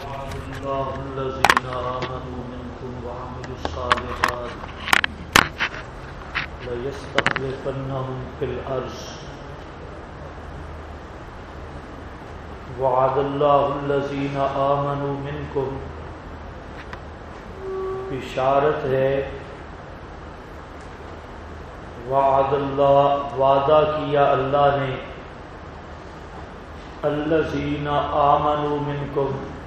وعد الله الذين آمنوا منكم وعملوا الصالحات ليستخلفنهم في الأرض وعد الله الذين آمنوا منكم بشارت ہے وعد اللہ وعدہ کیا اللہ نے الذین آمنوا منکم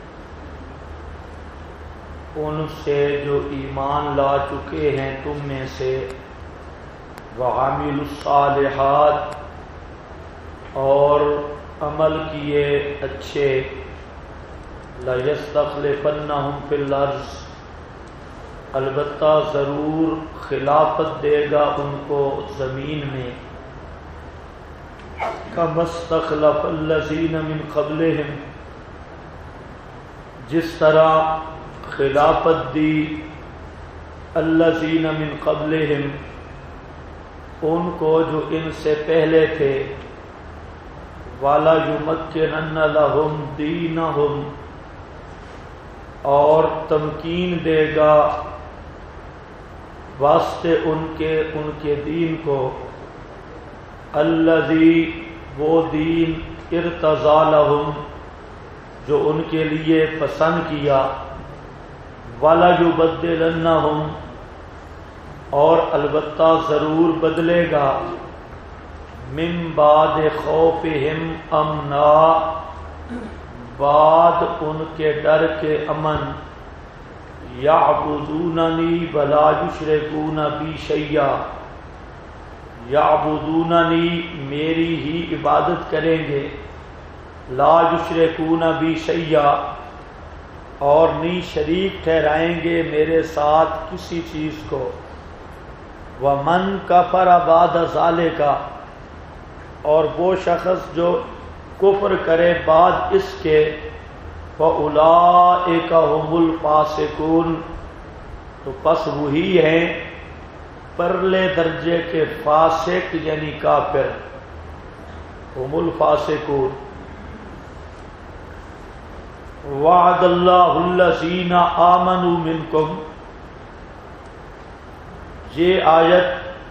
ان سے جو ایمان لا چکے ہیں تم میں سے وعملوا الصالحات اور عمل کیے اچھے لَيَسْتَخْلِفَنَّهُمْ فِي الْأَرْضِ البتہ ضرور خلافت دے گا ان کو زمین میں كَمَا اسْتَخْلَفَ الَّذِينَ مِنْ قَبْلِهِمْ جس طرح خلافت دی الَّذِينَ مِنْ قَبْلِهِمْ ان کو جو ان سے پہلے تھے وَلَا يُمَكِّنَنَّ لَهُمْ دِينَهُمْ اور تمکین دے گا واسطے ان کے دین کو الذی وہ دین ارتضی لہم جو ان کے لیے پسند کیا وَلَا يُبَدِّلَنَّهُمْ اور البتہ ضرور بدلے گا من بعد خوفہم امنا بعد ان کے ڈر کے امن یعبدوننی ولا یشرکون بی شیئا یعبدوننی میری ہی عبادت کریں گے لا یشرکون بی شیئا اور نہیں شریک ٹھہرائیں گے میرے ساتھ کسی چیز کو ومن کفر بعد ذالک اور وہ شخص جو کفر کرے بعد اس کے فَأُولَئِكَ هُمُ الْفَاسِقُونَ تو پس وہی ہیں پرلے درجے کے فاسق یعنی کافر هُمُ الْفَاسِقُونَ وَعَدَ اللَّهُ الَّذِينَ آمَنُوا مِنْكُمْ یہ آیت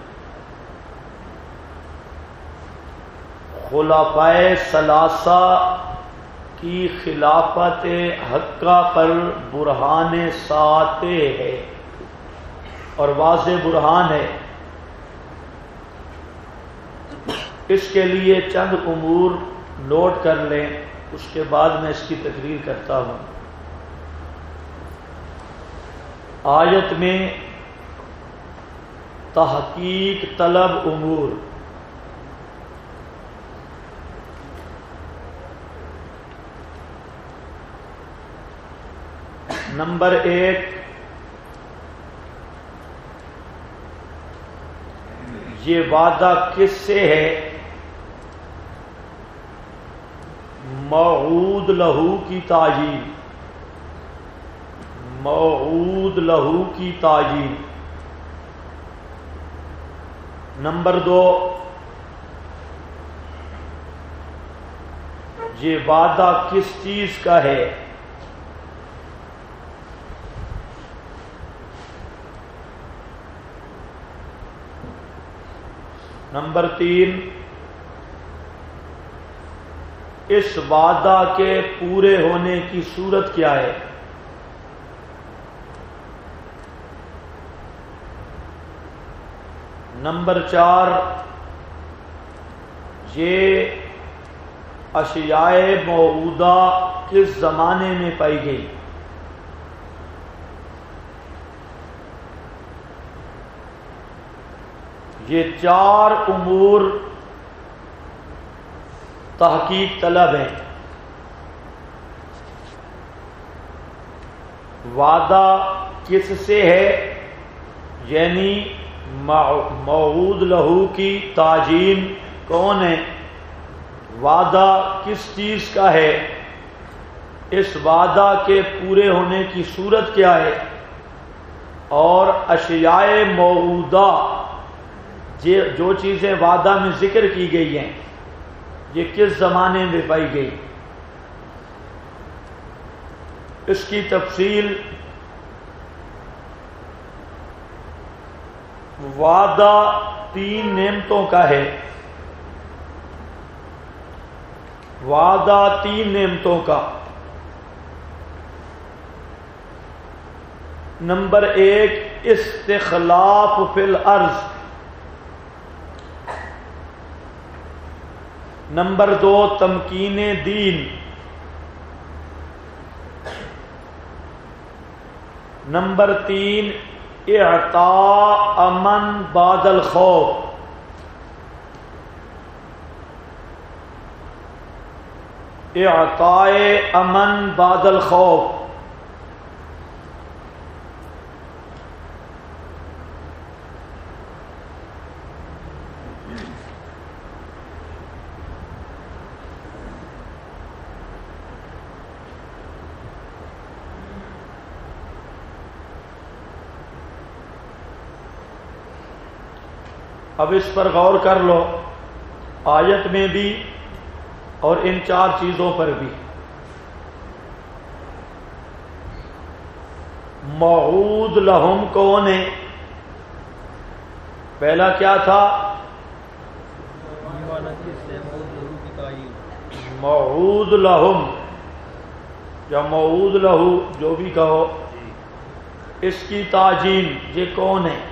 خلفائے ثلاثہ کی خلافت حقہ پر برہان ساتے ہے اور واضح برہان ہے. اس کے لیے چند امور نوٹ کر لیں اس کے بعد میں اس کی تقریر کرتا ہوں. آیت میں تحقیق طلب امور نمبر 1 یہ وعدہ کس سے ہے؟ موعود لہو کی تعجیل موعود لہو کی تعجیل. نمبر 2 یہ وعدہ کس چیز کا ہے؟ نمبر 3 اس وعدہ کے پورے ہونے کی صورت کیا ہے؟ نمبر 4 یہ اشیاء موعودہ کس زمانے میں پائی گئی؟ یہ 4 امور تحقیق طلب ہیں. وعدہ کس سے ہے یعنی موعود لہو کی تعجیل کون ہے؟ وعدہ کس چیز کا ہے؟ اس وعدہ کے پورے ہونے کی صورت کیا ہے؟ اور اشیاء موعودہ جو چیزیں وعدہ میں ذکر کی گئی ہیں یہ کس زمانے میں پائی گئی؟ اس کی تفصیل وعدہ 3 نعمتوں کا ہے. وعدہ 3 نعمتوں کا. نمبر 1 استخلاف فی الارض. نمبر 2 تمکین دین. نمبر 3 اعطاء امن بعد الخوف. اعطاء امن بعد الخوف. اب اس پر غور کر لو، آیت میں بھی اور ان 4 چیزوں پر بھی. موعود لہم کون ہے؟ پہلا کیا تھا؟ موعود لہم یا موعود لہو جو بھی کہو، اس کی تعجین یہ کون ہے؟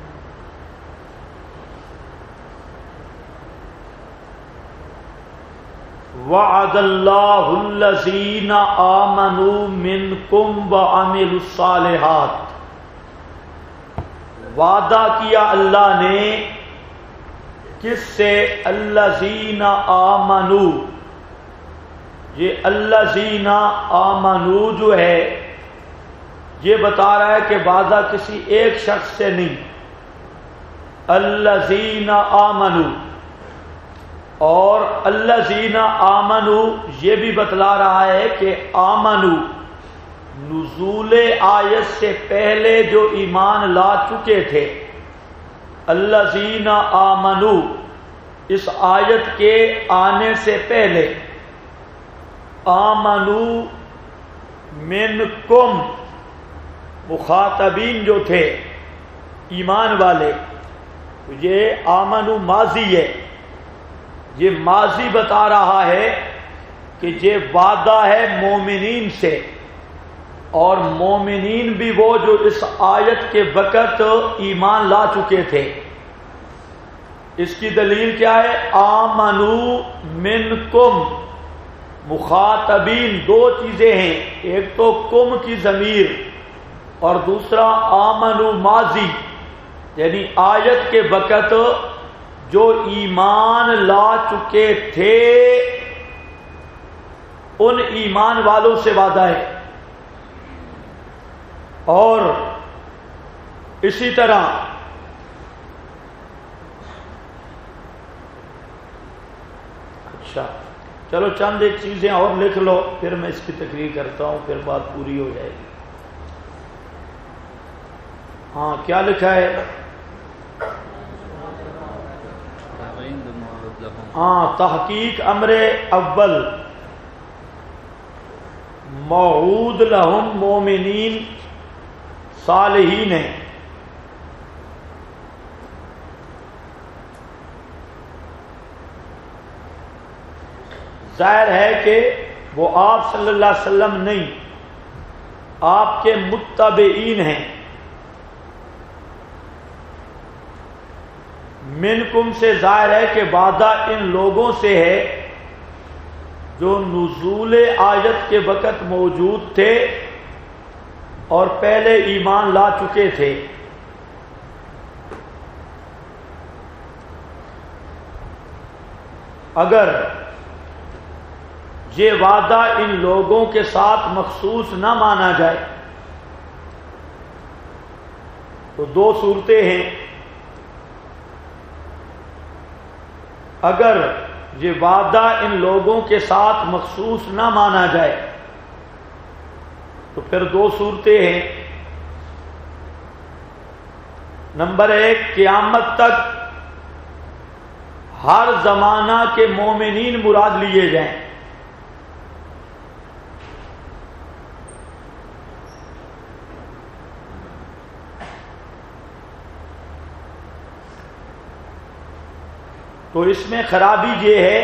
وعد اللہ الذین آمنوا منکم وعملوا الصالحات. وعدہ کیا اللہ نے کس سے؟ الذین آمنوا. یہ الذین آمنوا جو ہے یہ بتا رہا ہے کہ وعدہ کسی ایک شخص سے نہیں. الذین آمنوا اور الذین آمنوا یہ بھی بتلا رہا ہے کہ آمنوا نزول آیت سے پہلے جو ایمان لا چکے تھے. الذین آمنوا اس آیت کے آنے سے پہلے. آمنوا منکم مخاطبین جو تھے ایمان والے، یہ آمنوا ماضی ہے. یہ ماضی بتا رہا ہے کہ یہ وعدہ ہے مومنین سے، اور مومنین بھی وہ جو اس آیت کے وقت ایمان لا چکے تھے. اس کی دلیل کیا ہے؟ آمنو منکم مخاطبین 2 چیزیں ہیں، ایک تو کم کی ضمیر اور دوسرا آمنو ماضی، یعنی آیت کے وقت جو ایمان لا چکے تھے ان ایمان والوں سے وعدہ ہے. اور اسی طرح اچھا چلو چند ایک چیزیں اور لکھ لو، پھر میں اس کی تقریر کرتا ہوں، پھر بات پوری ہو جائے گی. ہاں کیا لکھا ہے؟ تحقیق امر اول موعود لہم مومنین صالحین ہے. ظاہر ہے کہ وہ آپ صلی اللہ علیہ وسلم نہیں، آپ کے متبعین ہیں. منکم سے ظاہر ہے کہ وعدہ ان لوگوں سے ہے جو نزول آیت کے وقت موجود تھے اور پہلے ایمان لا چکے تھے. اگر یہ وعدہ ان لوگوں کے ساتھ مخصوص نہ مانا جائے تو 2 صورتیں ہیں. اگر یہ وعدہ ان لوگوں کے ساتھ مخصوص نہ مانا جائے تو پھر 2 صورتیں ہیں. نمبر 1 قیامت تک ہر زمانہ کے مومنین مراد لیے جائیں. تو اس میں خرابی یہ ہے،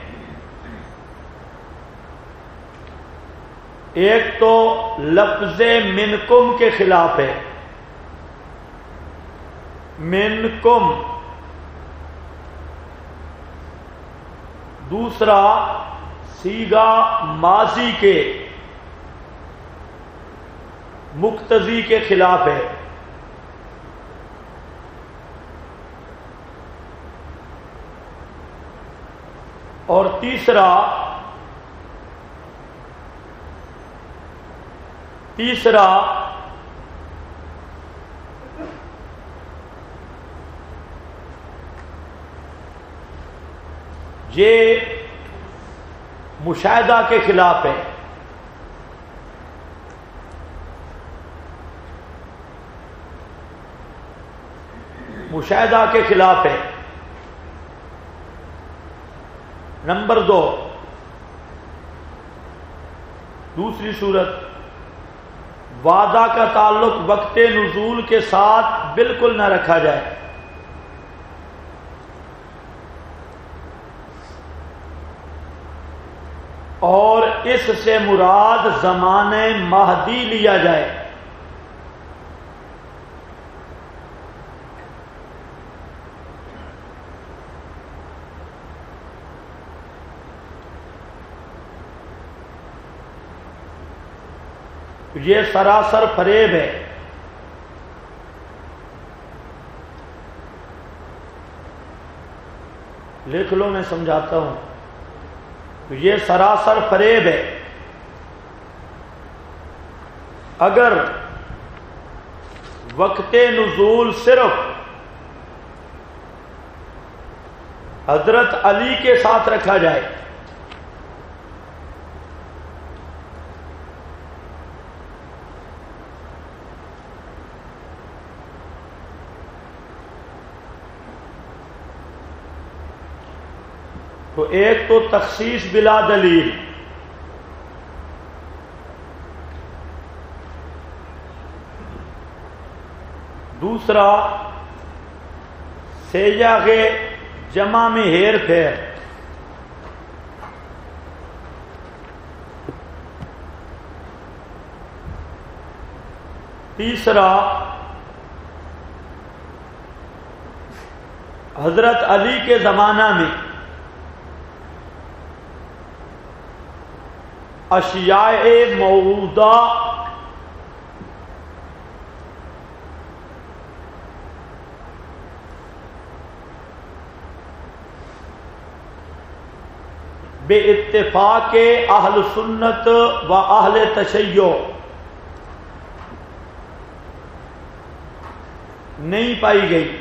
ایک تو لفظ منکم کے خلاف ہے، منکم، دوسرا صیغہ ماضی کے مقتضی کے خلاف ہے، اور تیسرا یہ مشاہدہ کے خلاف ہے، مشاہدہ کے خلاف ہے۔ نمبر 2، دوسری صورت، وعدہ کا تعلق وقت نزول کے ساتھ بالکل نہ رکھا جائے، اور اس سے مراد زمانہ مہدی لیا جائے۔ یہ سراسر فریب ہے۔ لکھ لو، میں سمجھاتا ہوں۔ یہ سراسر فریب ہے۔ اگر وقت نزول صرف حضرت علی کے ساتھ رکھا جائے، تو ایک تو تخصیص بلا دلیل، دوسرا سیاغ جمع میں ہیر پھیر، تیسرا حضرت علی کے زمانہ میں اشیاء موعودہ بے اتفاق اہل سنت و اہل تشیع نہیں پائی گئی۔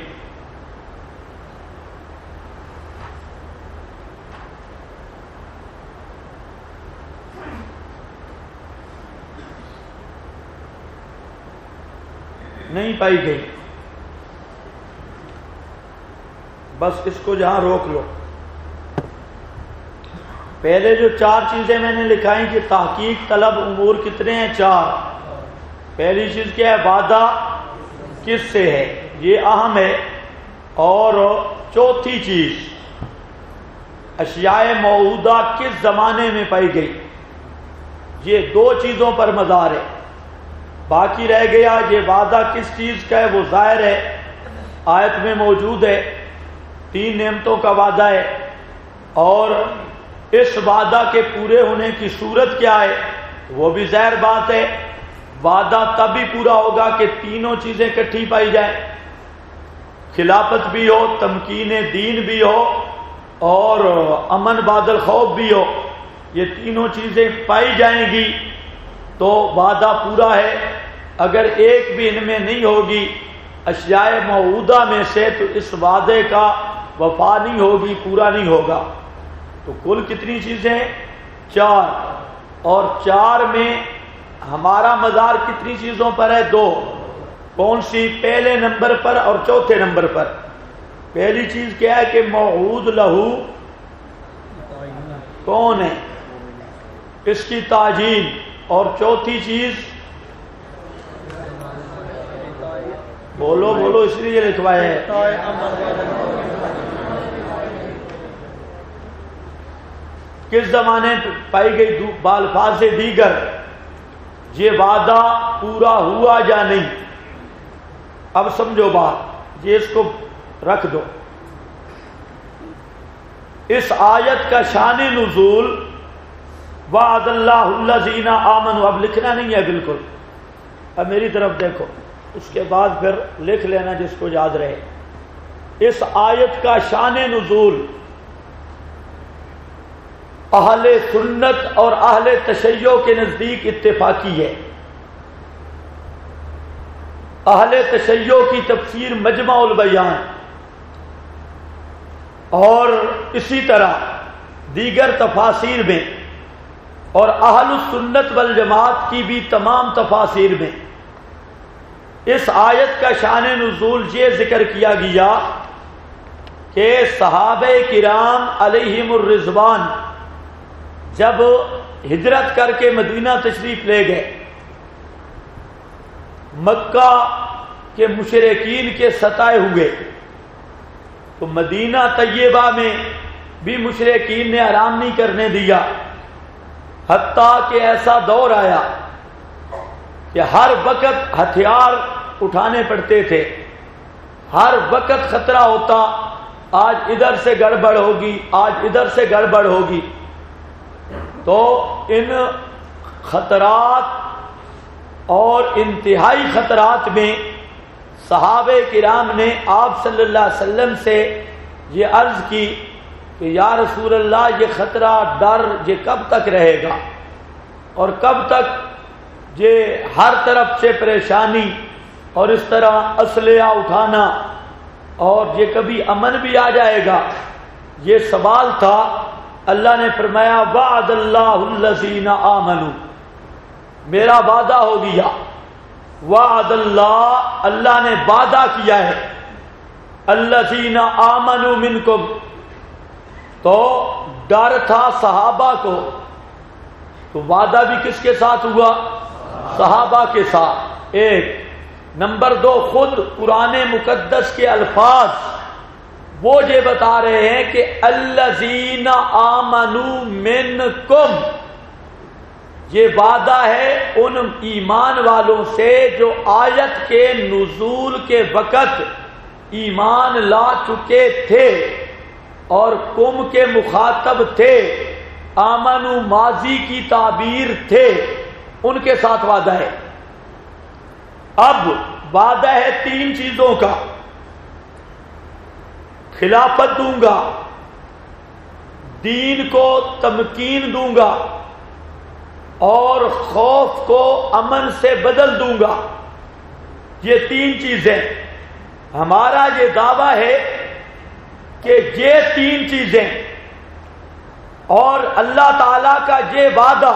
نہیں پائی گئی۔ بس اس کو جہاں روک لو۔ پہلے جو 4 چیزیں میں نے لکھائی کہ تحقیق طلب امور کتنے ہیں؟ 4۔ پہلی چیز کیا ہے؟ وعدہ کس سے ہے، یہ اہم ہے۔ اور چوتھی چیز اشیاء موعودہ کس زمانے میں پائی گئی، یہ 2 چیزوں پر مدار ہے۔ باقی رہ گیا یہ وعدہ کس چیز کا ہے، وہ ظاہر ہے، آیت میں موجود ہے، 3 نعمتوں کا وعدہ ہے، اور اس وعدہ کے پورے ہونے کی صورت کیا ہے وہ بھی ظاہر بات ہے۔ وعدہ تب ہی پورا ہوگا کہ تینوں چیزیں اکٹھی پائی جائیں، خلافت بھی ہو، تمکین دین بھی ہو، اور امن بعد الخوف بھی ہو۔ یہ تینوں چیزیں پائی جائیں گی تو وعدہ پورا ہے۔ اگر ایک بھی ان میں نہیں ہوگی اشیاء موعودہ میں سے تو اس وعدے کا وفا نہیں ہوگی، پورا نہیں ہوگا۔ تو کل کتنی چیزیں؟ 4، اور 4 میں ہمارا مدار کتنی چیزوں پر ہے؟ 2۔ کون سی؟ پہلے نمبر پر اور چوتھے نمبر پر۔ پہلی چیز کیا ہے کہ موعود لہو کون ہے، اس کی تعجیل، اور چوتھی چیز بولو بولو، اس لیے لکھوایا ہے کس زمانے پائی گئی بالفاظ دیگر یہ وعدہ پورا ہوا یا نہیں؟ اب سمجھو بات، یہ اس کو رکھ دو۔ اس آیت کا شان نزول وعد اللہ الذین آمنوا، اب لکھنا نہیں ہے بالکل، اب میری طرف دیکھو، اس کے بعد پھر لکھ لینا جس کو یاد رہے۔ اس آیت کا شان نزول اہل سنت اور اہل تشیع کے نزدیک اتفاقی ہے۔ اہل تشیع کی تفسیر مجمع البیان اور اسی طرح دیگر تفاسیر میں، اور اہل السنت والجماعت کی بھی تمام تفاسیر میں اس آیت کا شان نزول یہ ذکر کیا گیا کہ صحابہ کرام علیہم الرضوان جب ہجرت کر کے مدینہ تشریف لے گئے، مکہ کے مشرکین کے ستائے ہوئے، تو مدینہ طیبہ میں بھی مشرکین نے آرام نہیں کرنے دیا، حتیٰ کہ ایسا دور آیا کہ ہر وقت ہتھیار اٹھانے پڑتے تھے، ہر وقت خطرہ ہوتا، آج ادھر سے گڑبڑ ہوگی، آج ادھر سے گڑبڑ ہوگی۔ تو ان خطرات اور انتہائی خطرات میں صحابہ کرام نے آپ صلی اللہ علیہ وسلم سے یہ عرض کی کہ یا رسول اللہ، یہ خطرہ ڈر یہ کب تک رہے گا، اور کب تک یہ ہر طرف سے پریشانی اور اس طرح اسلحہ اٹھانا، اور یہ کبھی امن بھی آ جائے گا؟ یہ سوال تھا۔ اللہ نے فرمایا وعد اللہ الذین آمنوا، میرا وعدہ ہو گیا، وعد اللہ، اللہ نے وعدہ کیا ہے، الذین آمنوا منکم، تو ڈر تھا صحابہ کو، تو وعدہ بھی کس کے ساتھ ہوا؟ صحابہ کے ساتھ۔ ایک نمبر دو، خود قرآن مقدس کے الفاظ وہ یہ بتا رہے ہیں کہ الذین آمنوا منکم، یہ وعدہ ہے ان ایمان والوں سے جو آیت کے نزول کے وقت ایمان لا چکے تھے اور کم کے مخاطب تھے، آمنو ماضی کی تعبیر تھے، ان کے ساتھ وعدہ ہے۔ اب وعدہ ہے تین چیزوں کا، خلافت دوں گا، دین کو تمکین دوں گا، اور خوف کو امن سے بدل دوں گا۔ یہ تین چیزیں، ہمارا یہ دعویٰ ہے کہ یہ تین چیزیں اور اللہ تعالی کا یہ وعدہ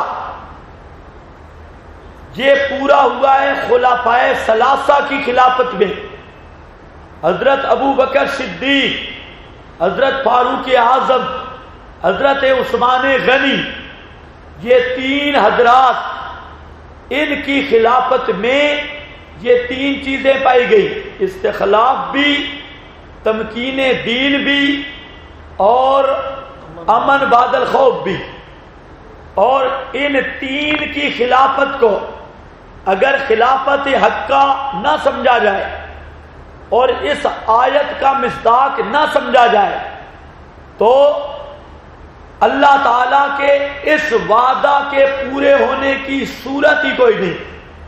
یہ پورا ہوا ہے خلفائے ثلاثہ کی خلافت میں۔ حضرت ابو بکر صدیق، حضرت فاروق اعظم، حضرت عثمان غنی، یہ تین حضرات، ان کی خلافت میں یہ تین چیزیں پائی گئی، استخلاف بھی، تمکین دین بھی، اور امن بعد الخوف بھی۔ اور ان تین کی خلافت کو اگر خلافت حقہ نہ سمجھا جائے اور اس آیت کا مصداق نہ سمجھا جائے تو اللہ تعالیٰ کے اس وعدہ کے پورے ہونے کی صورت ہی کوئی نہیں۔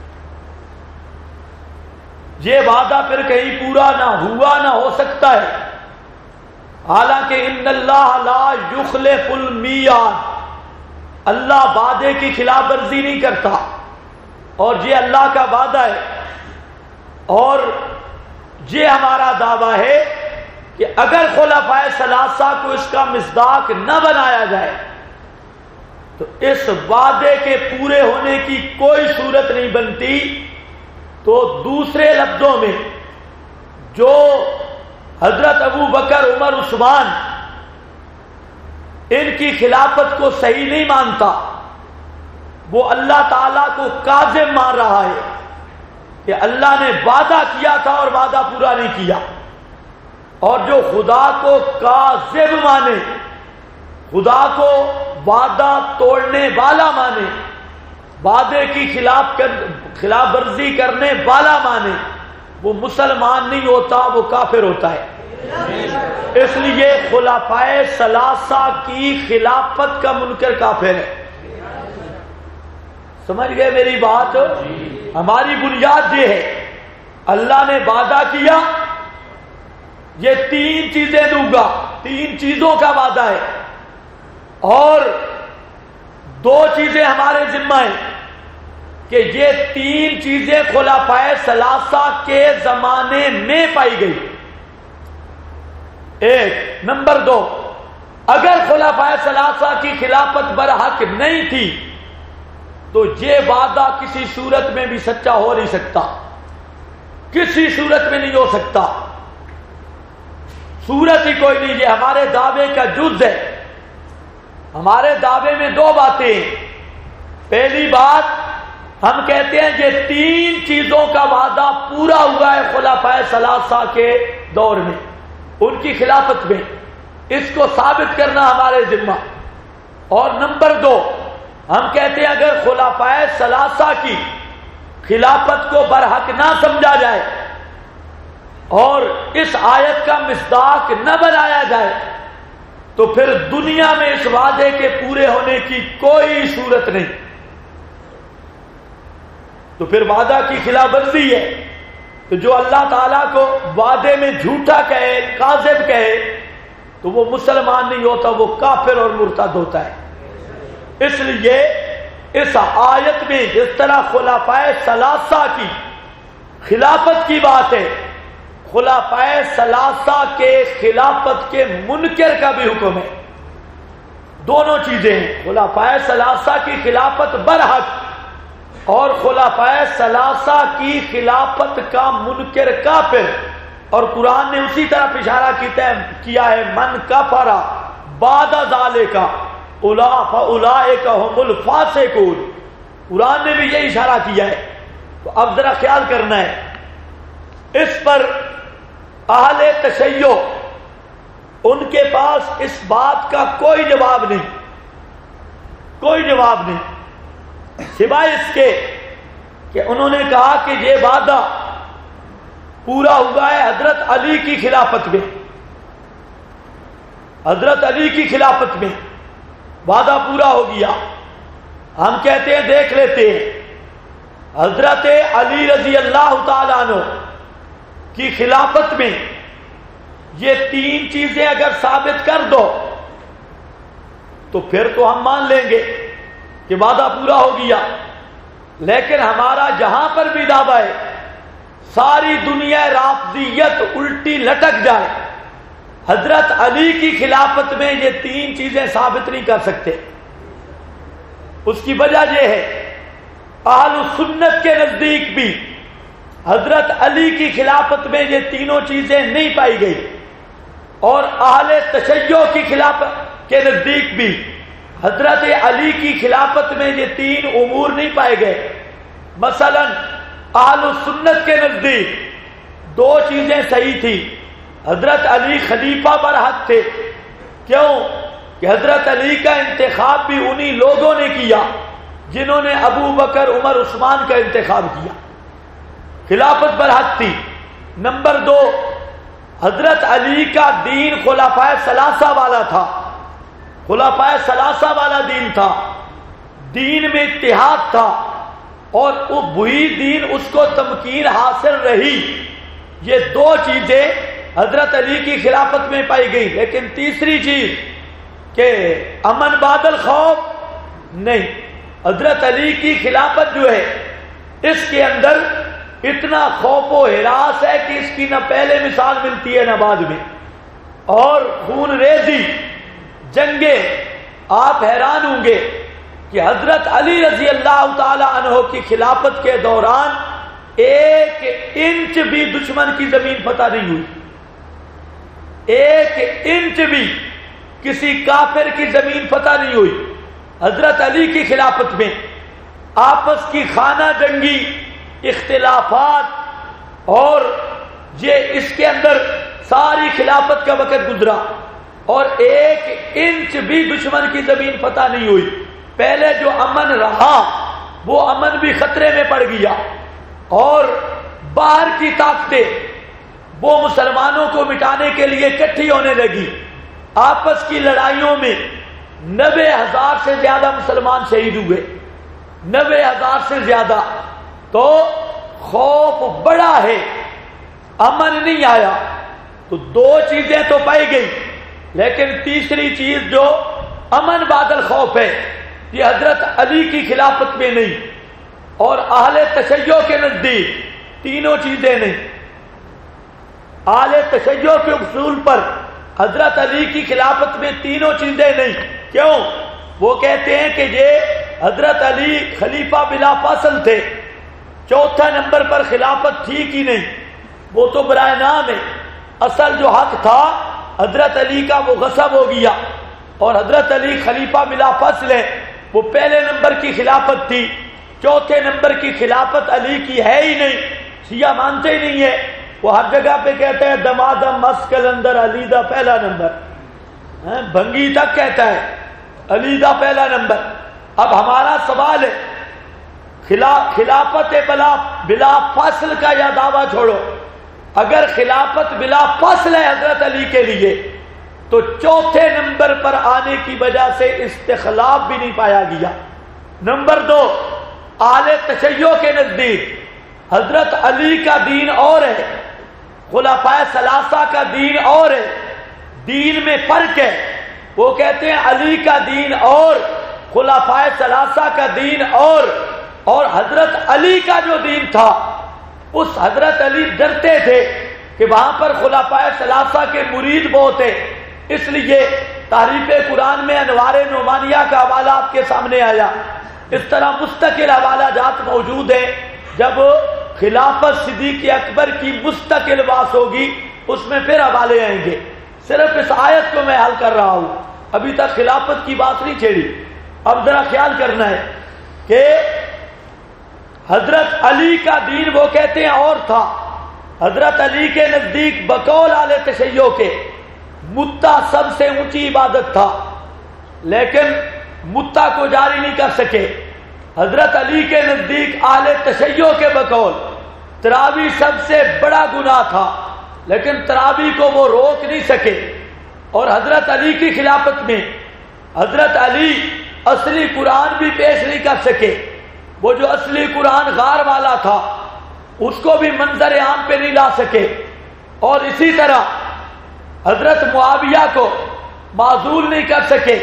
یہ وعدہ پھر کہیں پورا نہ ہوا نہ ہو سکتا ہے، حالانکہ ان اللہ لا یخلف المیعاد، اللہ وعدے کی خلاف ورزی نہیں کرتا، اور یہ اللہ کا وعدہ ہے۔ اور یہ ہمارا دعویٰ ہے کہ اگر خلفائے ثلاثہ کو اس کا مصداق نہ بنایا جائے تو اس وعدے کے پورے ہونے کی کوئی صورت نہیں بنتی۔ تو دوسرے لفظوں میں جو حضرت ابو بکر، عمر، عثمان ان کی خلافت کو صحیح نہیں مانتا، وہ اللہ تعالیٰ کو کاذب مان رہا ہے کہ اللہ نے وعدہ کیا تھا اور وعدہ پورا نہیں کیا۔ اور جو خدا کو کاذب مانے، خدا کو وعدہ توڑنے والا مانے، وعدے کی خلاف ورزی کرنے والا مانے، وہ مسلمان نہیں ہوتا، وہ کافر ہوتا ہے۔ اس لیے خلفائے ثلاثہ کی خلافت کا منکر کافر ہے۔ سمجھ گئے میری بات؟ ہماری بنیاد یہ ہے، اللہ نے وعدہ کیا یہ 3 چیزیں دوں گا، 3 چیزوں کا وعدہ ہے، اور 2 چیزیں ہمارے ذمہ ہیں کہ یہ 3 چیزیں خلفائے ثلاثہ کے زمانے میں پائی گئی۔ ایک، نمبر 2، اگر خلفائے ثلاثہ کی خلافت برحق نہیں تھی تو یہ وعدہ کسی صورت میں بھی سچا ہو نہیں سکتا، کسی صورت میں نہیں ہو سکتا، صورت ہی کوئی نہیں۔ یہ ہمارے دعوے کا جز ہے۔ ہمارے دعوے میں 2 باتیں ہیں۔ پہلی بات، ہم کہتے ہیں یہ 3 چیزوں کا وعدہ پورا ہوا ہے خلفائے ثلاثہ کے دور میں، ان کی خلافت میں، اس کو ثابت کرنا ہمارے ذمہ۔ اور نمبر 2، ہم کہتے ہیں اگر خلفائے ثلاثہ کی خلافت کو برحق نہ سمجھا جائے اور اس آیت کا مصداق نہ بنایا جائے تو پھر دنیا میں اس وعدے کے پورے ہونے کی کوئی صورت نہیں، تو پھر وعدہ کی خلاف ورزی ہے۔ تو جو اللہ تعالیٰ کو وعدے میں جھوٹا کہے، کاذب کہے، تو وہ مسلمان نہیں ہوتا، وہ کافر اور مرتد ہوتا ہے۔ اس لیے اس آیت میں جس طرح خلفائے ثلاثہ کی خلافت کی بات ہے، خلفائے ثلاثہ کے خلافت کے منکر کا بھی حکم ہے۔ دونوں چیزیں ہیں، خلفائے ثلاثہ کی خلافت برحق اور خلفائے ثلاثہ کی خلافت کا منکر کافر۔ اور قرآن نے اسی طرف اشارہ کیا ہے، من کفر بعد ذالک فاولئک هم الفاسقون۔ قرآن نے بھی یہ اشارہ کیا ہے۔ تو اب ذرا خیال کرنا ہے، اس پر اہل تشیع ان کے پاس اس بات کا کوئی جواب نہیں، کوئی جواب نہیں، سوائے اس کے کہ انہوں نے کہا کہ یہ وعدہ پورا ہوا ہے حضرت علی کی خلافت میں، حضرت علی کی خلافت میں وعدہ پورا ہو گیا۔ ہم کہتے ہیں دیکھ لیتے ہیں، حضرت علی رضی اللہ تعالیٰ عنہ کی خلافت میں یہ 3 چیزیں اگر ثابت کر دو تو پھر تو ہم مان لیں گے کہ وعدہ پورا ہو گیا۔ لیکن ہمارا جہاں پر بھی دعویٰ ہے ساری دنیا رافضیت الٹی لٹک جائے، حضرت علی کی خلافت میں یہ 3 چیزیں ثابت نہیں کر سکتے۔ اس کی وجہ یہ ہے، اہل سنت کے نزدیک بھی حضرت علی کی خلافت میں یہ تینوں چیزیں نہیں پائی گئی، اور اہل تشیع کی خلافت کے نزدیک بھی حضرت علی کی خلافت میں یہ 3 امور نہیں پائے گئے۔ مثلا اہل سنت کے نزدیک 2 چیزیں صحیح تھی، حضرت علی خلیفہ برحق تھے، کیوں کہ حضرت علی کا انتخاب بھی انہی لوگوں نے کیا جنہوں نے ابو بکر، عمر، عثمان کا انتخاب کیا، خلافت برحق تھی۔ نمبر 2، حضرت علی کا دین خلفائے ثلاثہ والا تھا، خلفائے ثلاثہ والا دین تھا، دین میں اتحاد تھا، اور وہی دین اس کو تمکین حاصل رہی۔ یہ 2 چیزیں حضرت علی کی خلافت میں پائی گئی۔ لیکن تیسری چیز کہ امن بعد الخوف نہیں، حضرت علی کی خلافت جو ہے اس کے اندر اتنا خوف و ہراس ہے کہ اس کی نہ پہلے مثال ملتی ہے نہ بعد میں، اور خون ریزی، جنگیں، آپ حیران ہوں گے کہ حضرت علی رضی اللہ تعالی عنہ کی خلافت کے دوران 1 انچ بھی دشمن کی زمین فتح نہیں ہوئی، 1 انچ بھی کسی کافر کی زمین فتح نہیں ہوئی۔ حضرت علی کی خلافت میں آپس کی خانہ جنگی، اختلافات، اور یہ اس کے اندر ساری خلافت کا وقت گزرا۔ اور 1 انچ بھی دشمن کی زمین فتح نہیں ہوئی۔ پہلے جو امن رہا وہ امن بھی خطرے میں پڑ گیا، اور باہر کی طاقتیں وہ مسلمانوں کو مٹانے کے لیے اکٹھی ہونے لگی۔ آپس کی لڑائیوں میں 90,000 سے زیادہ مسلمان شہید ہوئے، 90,000 سے زیادہ۔ تو خوف بڑا ہے، امن نہیں آیا۔ تو 2 چیزیں تو پائی گئی، لیکن تیسری چیز جو امن بعد الخوف ہے، یہ حضرت علی کی خلافت میں نہیں، اور اہل تشیع کے نزدیک تینوں چیزیں نہیں۔ اہل تشیع کے اصول پر حضرت علی کی خلافت میں تینوں چیزیں نہیں۔ کیوں؟ وہ کہتے ہیں کہ یہ حضرت علی خلیفہ بلا فاصل تھے، چوتھا نمبر پر خلافت ٹھیک ہی نہیں، وہ تو برائے نام ہے۔ اصل جو حق تھا حضرت علی کا وہ غصب ہو گیا، اور حضرت علی خلیفہ بلا فاصل ہے، وہ پہلے نمبر کی خلافت تھی، چوتھے نمبر کی خلافت علی کی ہے ہی نہیں، شیعہ مانتے ہی نہیں ہے۔ وہ ہر جگہ پہ کہتے ہیں دمادم مسکل اندر علی دا پہلا نمبر، بھنگی تک کہتا ہے علی دا پہلا نمبر۔ اب ہمارا سوال ہے، خلافت بلا فاصل کا یا دعویٰ چھوڑو، اگر خلافت بلا فاصل ہے حضرت علی کے لیے تو چوتھے نمبر پر آنے کی وجہ سے استخلاف بھی نہیں پایا گیا۔ نمبر 2، اہل تشیع کے نزدیک حضرت علی کا دین اور ہے، خلفائے ثلاثہ کا دین اور ہے، دین میں فرق ہے۔ وہ کہتے ہیں علی کا دین اور خلفائے ثلاثہ کا دین اور حضرت علی کا جو دین تھا، اس حضرت علی ڈرتے تھے کہ وہاں پر خلفائے ثلاثہ کے مرید بہت ہیں، اس لیے تحریف قرآن میں انوار نعمانیہ کا حوالہ آپ کے سامنے آیا۔ اس طرح مستقل حوالہ جات موجود ہیں، جب خلافت صدیق اکبر کی مستقل بات ہوگی اس میں پھر حوالے آئیں گے۔ صرف اس آیت کو میں حل کر رہا ہوں، ابھی تک خلافت کی بات نہیں چھیڑی۔ اب ذرا خیال کرنا ہے کہ حضرت علی کا دین وہ کہتے ہیں اور تھا۔ حضرت علی کے نزدیک بقول اہل تشیع کے متا سب سے اونچی عبادت تھا، لیکن متا کو جاری نہیں کر سکے۔ حضرت علی کے نزدیک اہل تشیع کے بقول تراویح سب سے بڑا گناہ تھا، لیکن تراویح کو وہ روک نہیں سکے۔ اور حضرت علی کی خلافت میں حضرت علی اصلی قرآن بھی پیش نہیں کر سکے، وہ جو اصلی قرآن غار والا تھا اس کو بھی منظر عام پہ نہیں لا سکے۔ اور اسی طرح حضرت معاویہ کو معزول نہیں کر سکے،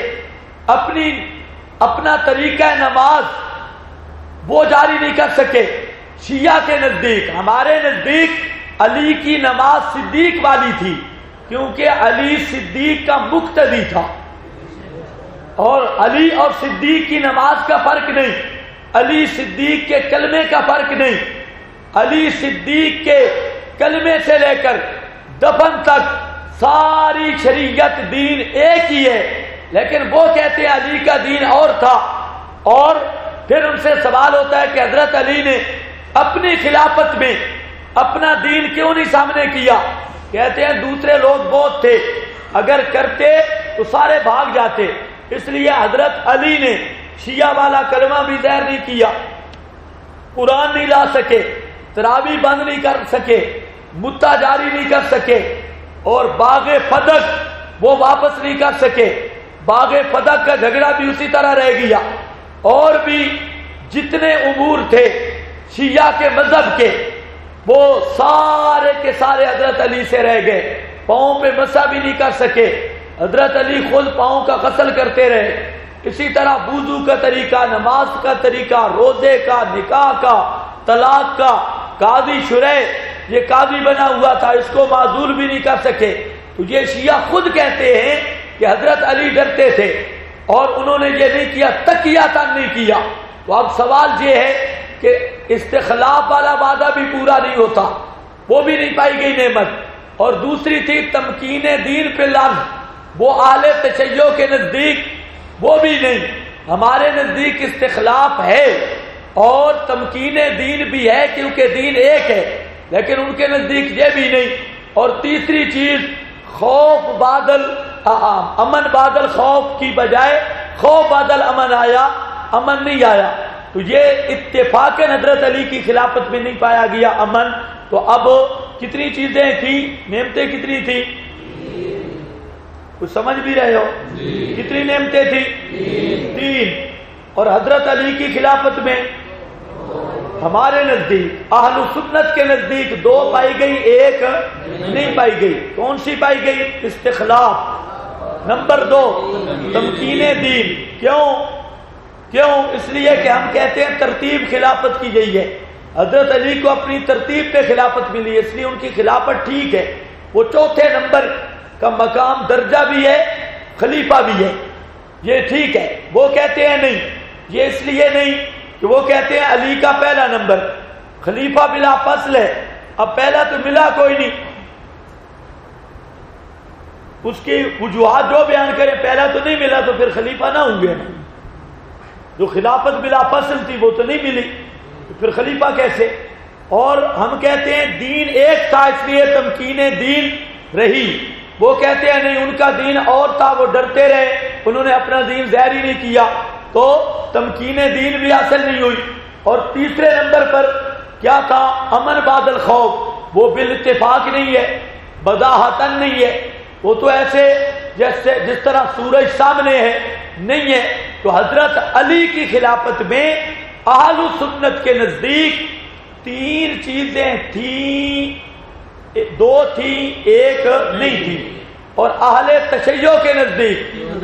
اپنا طریقہ نماز وہ جاری نہیں کر سکے۔ شیعہ کے نزدیک، ہمارے نزدیک علی کی نماز صدیق والی تھی، کیونکہ علی صدیق کا مقتدی تھا، اور علی اور صدیق کی نماز کا فرق نہیں، علی صدیق کے کلمے کا فرق نہیں، علی صدیق کے کلمے سے لے کر دفن تک ساری شریعت دین ایک ہی ہے، لیکن وہ کہتے ہیں علی کا دین اور تھا۔ اور پھر ان سے سوال ہوتا ہے کہ حضرت علی نے اپنی خلافت میں اپنا دین کیوں نہیں سامنے کیا؟ کہتے ہیں دوسرے لوگ بہت تھے، اگر کرتے تو سارے بھاگ جاتے، اس لیے حضرت علی نے شیعہ والا کلمہ بھی ظاہر نہیں کیا، قرآن نہیں لا سکے، تراویح بند نہیں کر سکے، متا جاری نہیں کر سکے، اور باغ فدق وہ واپس نہیں کر سکے۔ باغ فدق کا جھگڑا بھی اسی طرح رہ گیا، اور بھی جتنے امور تھے شیعہ کے مذہب کے وہ سارے کے سارے حضرت علی سے رہ گئے۔ پاؤں پہ مسح بھی نہیں کر سکے، حضرت علی خود پاؤں کا غسل کرتے رہے۔ اسی طرح وضو کا طریقہ، نماز کا طریقہ، روزے کا، نکاح کا، طلاق کا، قاضی شرح یہ قاضی بنا ہوا تھا، اس کو معزول بھی نہیں کر سکے۔ تو یہ شیعہ خود کہتے ہیں کہ حضرت علی ڈرتے تھے اور انہوں نے یہ نہیں کیا، تقیہ تک نہیں کیا۔ تو اب سوال یہ ہے کہ استخلاف والا وعدہ بھی پورا نہیں ہوتا، وہ بھی نہیں پائی گئی نعمت، اور دوسری تھی تمکین دین پہ لفظ، وہ اہل تشیع کے نزدیک وہ بھی نہیں۔ ہمارے نزدیک استخلاف ہے اور تمکین دین بھی ہے کیونکہ دین ایک ہے، لیکن ان کے نزدیک یہ بھی نہیں۔ اور تیسری چیز خوف بادل امن بعد الخوف کی بجائے خوف بعد الامن آیا، امن نہیں آیا، تو یہ اتفاق حضرت علی کی خلافت میں نہیں پایا گیا امن۔ تو اب کتنی چیزیں تھیں، نعمتیں کتنی تھیں؟ کچھ سمجھ بھی رہے ہو؟ کتنی نعمتیں تھیں؟ تین۔ اور حضرت علی کی خلافت میں ہمارے نزدیک، اہل سنت کے نزدیک دو پائی گئی، ایک نہیں پائی گئی۔ کون سی پائی گئی؟ استخلاف۔ نمبر دو، تمکین دین۔ کیوں؟ اس لیے کہ ہم کہتے ہیں ترتیب خلافت کی گئی ہے، حضرت علی کو اپنی ترتیب پہ خلافت ملی ہے، اس لیے ان کی خلافت ٹھیک ہے، وہ چوتھے نمبر کا مقام درجہ بھی ہے، خلیفہ بھی ہے، یہ ٹھیک ہے۔ وہ کہتے ہیں نہیں، یہ اس لیے نہیں کہ وہ کہتے ہیں علی کا پہلا نمبر، خلیفہ بلا فصل ہے، اب پہلا تو ملا کوئی نہیں، اس کی وجوہات جو بیان کریں، پہلا تو نہیں ملا تو پھر خلیفہ نہ ہوں گے، جو خلافت بلا فصل تھی وہ تو نہیں ملی، تو پھر خلیفہ کیسے؟ اور ہم کہتے ہیں دین ایک تھا اس لیے تمکین دین رہی، وہ کہتے ہیں نہیں، ان کا دین اور تھا، وہ ڈرتے رہے، انہوں نے اپنا دین ظاہر ہی نہیں کیا، تو تمکین دین بھی حاصل نہیں ہوئی۔ اور تیسرے نمبر پر کیا تھا؟ امن بعد الخوف، وہ بالاتفاق نہیں ہے، بداہتن نہیں ہے، وہ تو ایسے جس طرح سورج سامنے ہے نہیں ہے۔ تو حضرت علی کی خلافت میں اہل سنت کے نزدیک تین چیزیں تھیں، دو تھیں ایک نہیں تھی، اور اہل تشیع کے نزدیک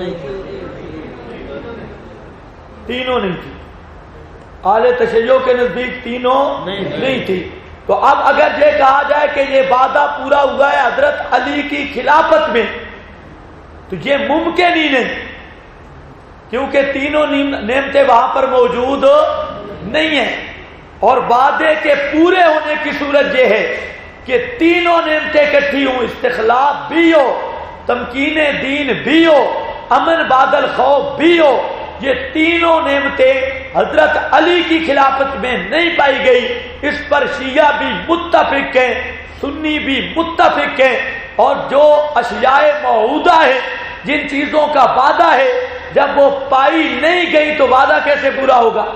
تینوں نہیں تھی، اہل تشیع کے نزدیک تینوں نہیں تھی۔ تو اب اگر یہ کہا جائے کہ یہ وعدہ پورا ہوا ہے حضرت علی کی خلافت میں، تو یہ ممکن ہی نہیں، کیونکہ تینوں نعمتیں وہاں پر موجود نہیں ہیں، اور وعدے کے پورے ہونے کی صورت یہ ہے کہ تینوں نعمتیں اکٹھی ہوں، استخلاف بھی ہو، تمکین دین بھی ہو، امن بعد الخوف بھی ہو۔ یہ تینوں نعمتیں حضرت علی کی خلافت میں نہیں پائی گئی، اس پر شیعہ بھی متفق ہیں، سنی بھی متفق ہیں، اور جو اشیاء موعودہ ہے، جن چیزوں کا وعدہ ہے، جب وہ پائی نہیں گئی تو وعدہ کیسے پورا ہوگا؟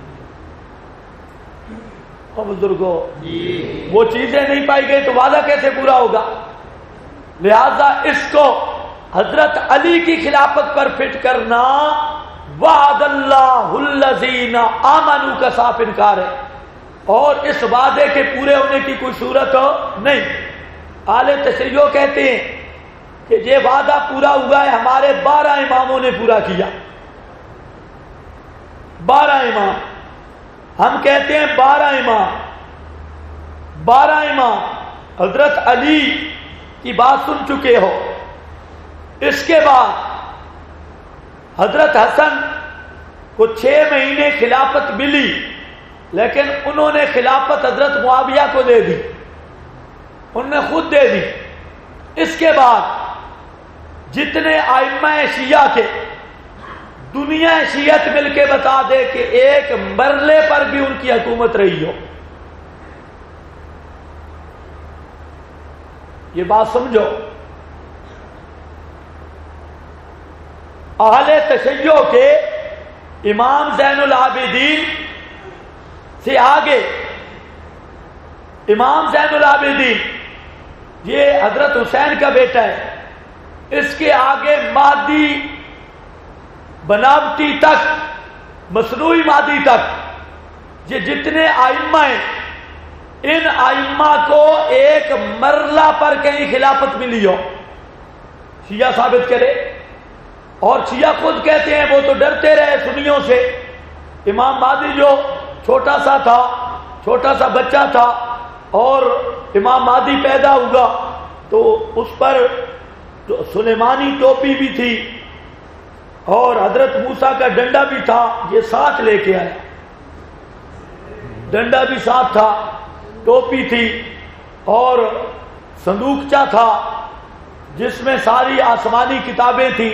بزرگوں، وہ چیزیں نہیں پائی گئی تو وعدہ کیسے پورا ہوگا؟ لہذا اس کو حضرت علی کی خلافت پر فٹ کرنا وعد اللہ الذین آمنوا کا صاف انکار ہے، اور اس وعدے کے پورے ہونے کی کوئی صورت نہیں۔ اہل تشیع کہتے ہیں کہ یہ وعدہ پورا ہوا ہے، ہمارے 12 اماموں نے پورا کیا، 12 امام، ہم کہتے ہیں 12 امام حضرت علی کی بات سن چکے ہو۔ اس کے بعد حضرت حسن کو 6 مہینے خلافت ملی، لیکن انہوں نے خلافت حضرت معاویہ کو دے دی، انہوں نے خود دے دی۔ اس کے بعد جتنے ائمہ شیعہ تھے، دنیا شیعت مل کے بتا دے کہ ایک مرلے پر بھی ان کی حکومت رہی ہو، یہ بات سمجھو۔ اہل تشیع کے امام زین العابدین سے آگے، امام زین العابدین یہ حضرت حسین کا بیٹا ہے، اس کے آگے مہدی بناوٹی تک، مصنوعی مہدی تک، یہ جتنے ائمہ ہیں، ان ائمہ کو ایک مرلہ پر کہیں خلافت ملی ہو، شیعہ ثابت کرے۔ اور شیعہ خود کہتے ہیں وہ تو ڈرتے رہے سنیوں سے، امام مہدی جو چھوٹا سا بچہ تھا اور امام مہدی پیدا ہوا تو اس پر سلیمانی ٹوپی بھی تھی اور حضرت موسیٰ کا ڈنڈا بھی تھا، یہ ساتھ لے کے آیا، ڈنڈا بھی ساتھ تھا، ٹوپی تھی اور صندوقچہ تھا جس میں ساری آسمانی کتابیں تھیں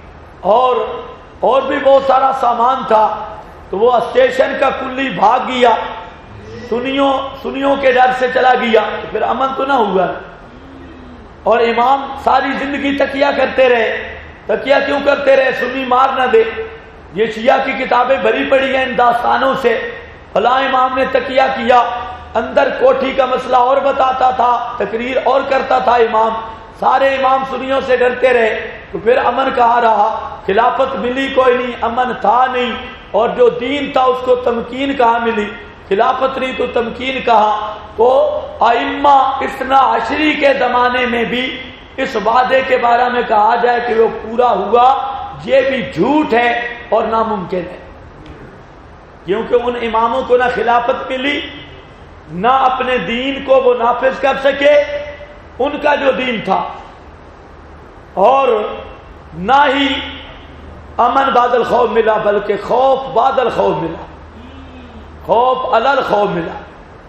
اور بھی بہت سارا سامان تھا۔ تو وہ اسٹیشن کا کلی بھاگ گیا، سنیوں کے ڈر سے چلا گیا، تو پھر امن تو نہ ہوا، اور امام ساری زندگی تکیہ کرتے رہے. تکیہ کیوں کرتے رہے؟ سنی مار نہ دے. یہ شیعہ کی کتابیں بھری پڑی ہیں ان داستانوں سے. فلاں امام نے تکیہ کیا، اندر کوٹھی کا مسئلہ اور بتاتا تھا، تقریر اور کرتا تھا امام. سارے امام سنیوں سے ڈرتے رہے. تو پھر امن کہاں رہا؟ خلافت ملی کوئی نہیں، امن تھا نہیں. اور جو دین تھا اس کو تمکین کہاں ملی؟ خلافت نہیں تو تمکین کہاں؟ تو ائمہ اثنا عشری کے زمانے میں بھی اس وعدے کے بارے میں کہا جائے کہ وہ پورا ہوا، یہ بھی جھوٹ ہے اور ناممکن ہے. کیونکہ ان اماموں کو نہ خلافت ملی، نہ اپنے دین کو وہ نافذ کر سکے ان کا جو دین تھا، اور نہ ہی امن بعد الخوف ملا، بلکہ خوف بعد الخوف ملا، خوف علی الخوف ملا.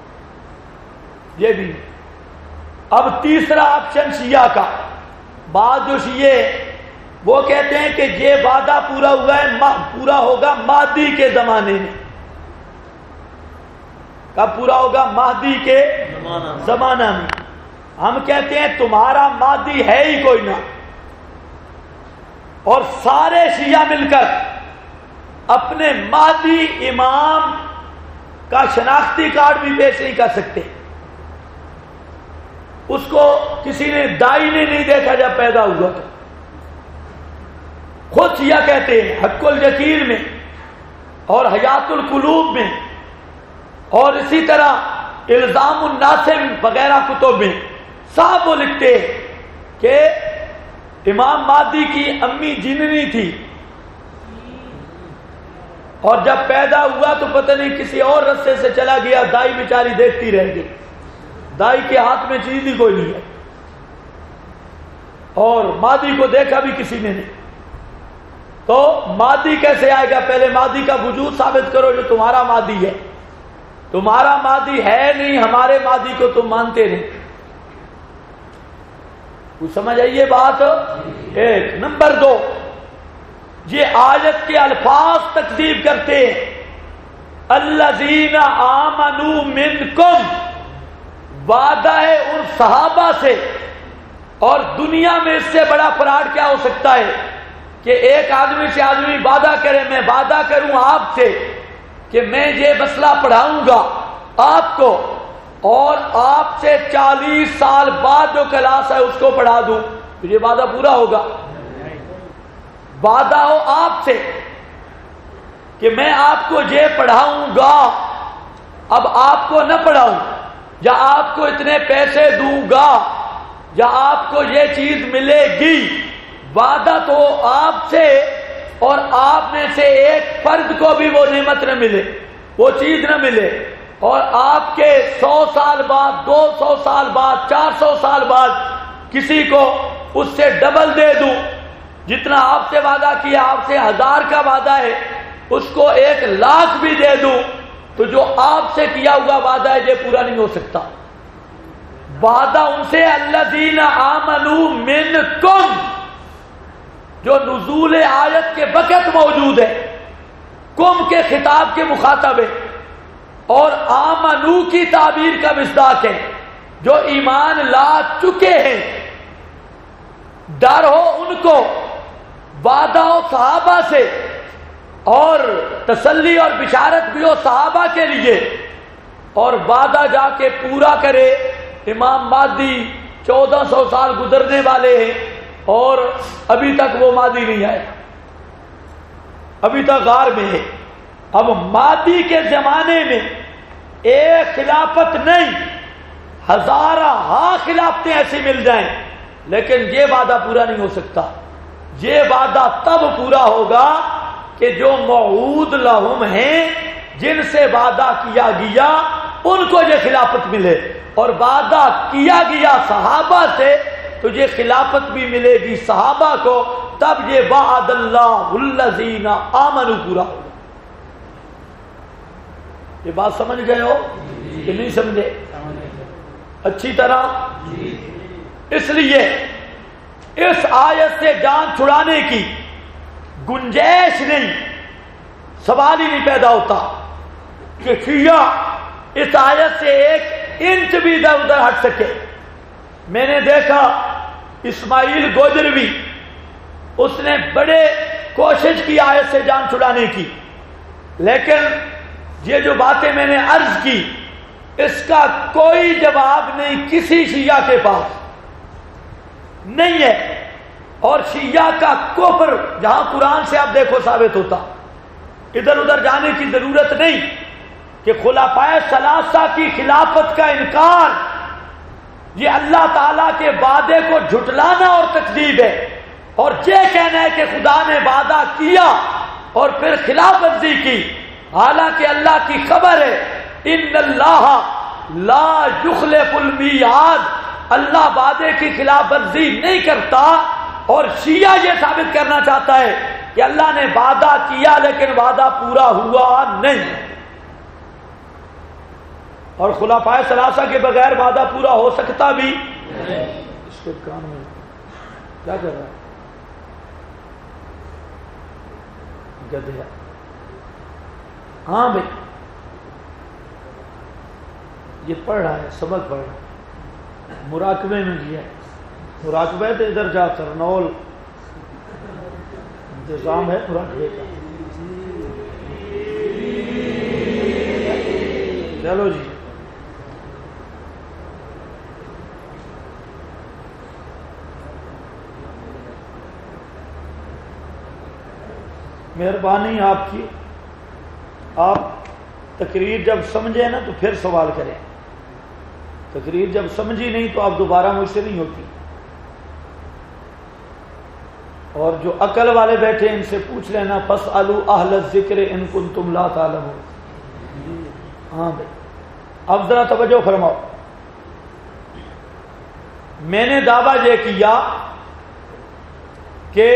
یہ بھی. اب تیسرا آپشن شیعہ کا. بعض جو شیعہ وہ کہتے ہیں کہ یہ وعدہ پورا ہوا ہے، پورا ہوگا مہدی کے زمانے میں. کب پورا ہوگا؟ مہدی کے زمانہ میں. ہم کہتے ہیں تمہارا مہدی ہے ہی کوئی نہ. اور سارے شیعہ مل کر اپنے مہدی امام کا شناختی کارڈ بھی پیش نہیں کر سکتے. اس کو کسی نے دائی نے نہیں دیکھا جب پیدا ہوا تو. خود شیعہ کہتے ہیں حق الیقین میں اور حیات القلوب میں اور اسی طرح الزام الناصر وغیرہ کتب میں صاحب وہ لکھتے ہیں کہ امام مہدی کی امی جننی تھی، اور جب پیدا ہوا تو پتہ نہیں کسی اور رستے سے چلا گیا. دائی بیچاری دیکھتی رہ گئی. دائی کے ہاتھ میں چیز ہی کوئی نہیں ہے، اور مہدی کو دیکھا بھی کسی نے نہیں. تو مہدی کیسے آئے گا؟ پہلے مہدی کا وجود ثابت کرو جو تمہارا مہدی ہے. تمہارا مہدی ہے نہیں، ہمارے مہدی کو تم مانتے نہیں. کچھ سمجھ آئیے بات؟ ایک. نمبر 2، یہ آیت کے الفاظ تکذیب کرتے ہیں. الذین آمنوا منکم، وعدہ ہے ان صحابہ سے. اور دنیا میں اس سے بڑا فراڈ کیا ہو سکتا ہے کہ ایک آدمی سے آدمی وعدہ کرے. میں وعدہ کروں آپ سے کہ میں یہ مسئلہ پڑھاؤں گا آپ کو، اور آپ سے 40 سال بعد جو کلاس ہے اس کو پڑھا دوں، تو یہ وعدہ پورا ہوگا؟ وعدہ ہو آپ سے کہ میں آپ کو یہ پڑھاؤں گا، اب آپ کو نہ پڑھاؤں، یا آپ کو اتنے پیسے دوں گا، یا آپ کو یہ چیز ملے گی. وعدہ تو آپ سے، اور آپ میں سے ایک فرد کو بھی وہ نعمت نہ ملے، وہ چیز نہ ملے، اور آپ کے 100 سال بعد، 200 سال بعد، 400 سال بعد کسی کو اس سے ڈبل دے دوں. جتنا آپ سے وعدہ کیا، آپ سے 1000 کا وعدہ ہے، اس کو 1,00,000 بھی دے دوں، تو جو آپ سے کیا ہوا وعدہ ہے یہ پورا نہیں ہو سکتا. وعدہ ان سے الذین آمنوا منکم، جو نزول آیت کے وقت موجود ہے، کم کے خطاب کے مخاطب ہے، اور آمنو کی تعبیر کا مصداق ہے، جو ایمان لا چکے ہیں. ڈر ہو ان کو، وعدہ ہو صحابہ سے، اور تسلی اور بشارت بھی ہو صحابہ کے لیے، اور وعدہ جا کے پورا کرے. امام مہدی 1400 سال گزرنے والے ہیں اور ابھی تک وہ مہدی نہیں آئے، ابھی تک غار میں ہے. اب مہدی کے زمانے میں ایک خلافت نہیں، ہزارہ خلافتیں ایسی مل جائیں، لیکن یہ وعدہ پورا نہیں ہو سکتا. یہ وعدہ تب پورا ہوگا کہ جو موعود لہم ہیں، جن سے وعدہ کیا گیا ان کو یہ خلافت ملے، اور وعدہ کیا گیا صحابہ سے تو یہ خلافت بھی ملے گی صحابہ کو. تب یہ وعد اللہ الذین آمنوا پورا ہوگا. یہ بات سمجھ گئے ہو کہ نہیں سمجھے؟ اچھی طرح. اس لیے اس آیت سے جان چھڑانے کی گنجائش نہیں، سوال ہی نہیں پیدا ہوتا کہ شیعہ اس آیت سے 1 انچ بھی ادھر ادھر ہٹ سکے. میں نے دیکھا اسماعیل گوجروی اس نے بڑے کوشش کی آیت سے جان چھڑانے کی، لیکن یہ جو باتیں میں نے عرض کی اس کا کوئی جواب نہیں کسی شیعہ کے پاس نہیں ہے. اور شیعہ کا کفر جہاں قرآن سے آپ دیکھو ثابت ہوتا، ادھر ادھر جانے کی ضرورت نہیں کہ خلفائے ثلاثہ کی خلافت کا انکار یہ اللہ تعالیٰ کے وعدے کو جھٹلانا اور تکذیب ہے، اور یہ کہنا ہے کہ خدا نے وعدہ کیا اور پھر خلاف ورزی کی، حالانکہ اللہ کی خبر ہے ان اللہ لا یخلف المیعاد، اللہ وعدے کی خلاف ورزی نہیں کرتا. اور شیعہ یہ ثابت کرنا چاہتا ہے کہ اللہ نے وعدہ کیا لیکن وعدہ پورا ہوا نہیں، اور خلفائے ثلاثہ کے بغیر وعدہ پورا ہو سکتا بھی نہیں. اس کے کان میں کیا کر رہا ہے گدھیا؟ ہاں بھائی یہ پڑھ رہا ہے، سبق پڑھ رہا ہے، مراقبے میں گیا ہے. مراقبہ تو ادھر جا کرنول انتظام ہے مراقبے کا. چلو جی مہربانی آپ کی، آپ تقریر جب سمجھے نا تو پھر سوال کریں، تقریر جب سمجھی نہیں تو آپ دوبارہ مجھ سے نہیں ہوتی. اور جو عقل والے بیٹھے ان سے پوچھ لینا فاسألوا اہل الذکر ان کنتم لا تعلمون. ہاں بھائی اب ذرا توجہ فرماؤ. میں نے دعویٰ یہ کیا کہ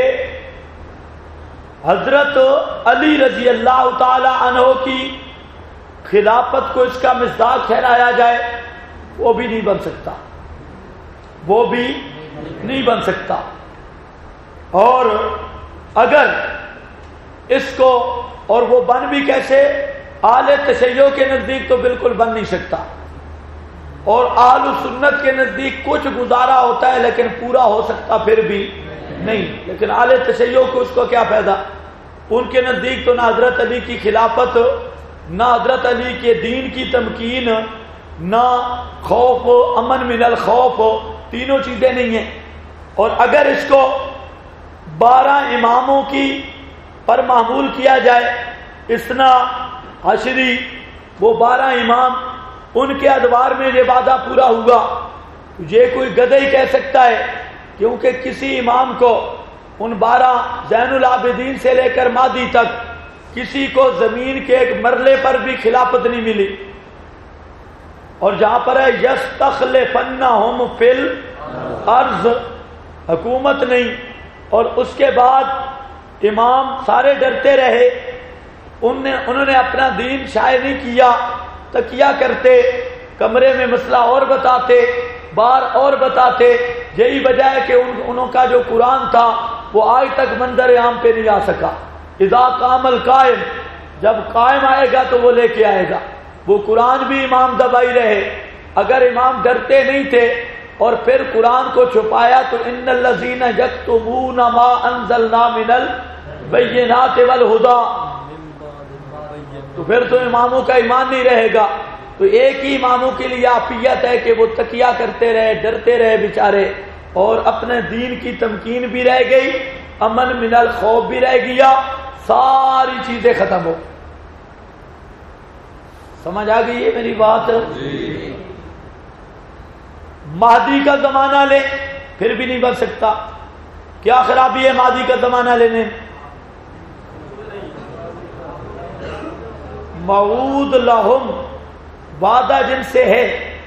حضرت علی رضی اللہ تعالی عنہ کی خلافت کو اس کا مصداق ٹھہرایا جائے، وہ بھی نہیں بن سکتا، وہ بھی نہیں بن سکتا. اور اگر اس کو، اور وہ بن بھی کیسے، اہل تشیع کے نزدیک تو بالکل بن نہیں سکتا، اور اہل سنت کے نزدیک کچھ گزارا ہوتا ہے لیکن پورا ہو سکتا پھر بھی نہیں. لیکن اہل تشیع کو اس کو کیا فائدہ، ان کے نزدیک تو نہ حضرت علی کی خلافت، نہ حضرت علی کے دین کی تمکین، نہ خوف امن من الخوف، تینوں چیزیں نہیں ہیں. اور اگر اس کو 12 اماموں کی پر معمول کیا جائے، اثنا عشری، وہ 12 امام، ان کے ادوار میں یہ وعدہ پورا ہوگا. یہ کوئی گدھا ہی کہہ سکتا ہے، کیونکہ کسی امام کو ان 12 زین العابدین سے لے کر مہدی تک کسی کو زمین کے ایک مرلے پر بھی خلافت نہیں ملی. اور جہاں پر ہے یستخلفنہم فی الارض، حکومت نہیں. اور اس کے بعد امام سارے ڈرتے رہے، انہوں نے اپنا دین شائع نہیں کیا، تکیہ کرتے، کمرے میں مسئلہ اور بتاتے، بار اور بتاتے. یہی وجہ ہے کہ انہوں کا جو قرآن تھا وہ آج تک منظر عام پہ نہیں آ سکا. اذا قام القائم، جب قائم آئے گا تو وہ لے کے آئے گا. وہ قرآن بھی امام دبائی رہے. اگر امام ڈرتے نہیں تھے اور پھر قرآن کو چھپایا تو ان الذین یکتمون ما انزلنا من البینات والہدی، تو پھر تو اماموں کا ایمان نہیں رہے گا. تو ایک ہی اماموں کے لیے عافیت ہے کہ وہ تکیہ کرتے رہے، ڈرتے رہے بیچارے، اور اپنے دین کی تمکین بھی رہ گئی، امن من الخوف بھی رہ گیا، ساری چیزیں ختم ہو. سمجھ آ گئی ہے میری بات؟ مہدی کا زمانہ لے پھر بھی نہیں بن سکتا. کیا خرابی ہے مہدی کا زمانہ لینے؟ موعود لہم، وعدہ جن سے ہے،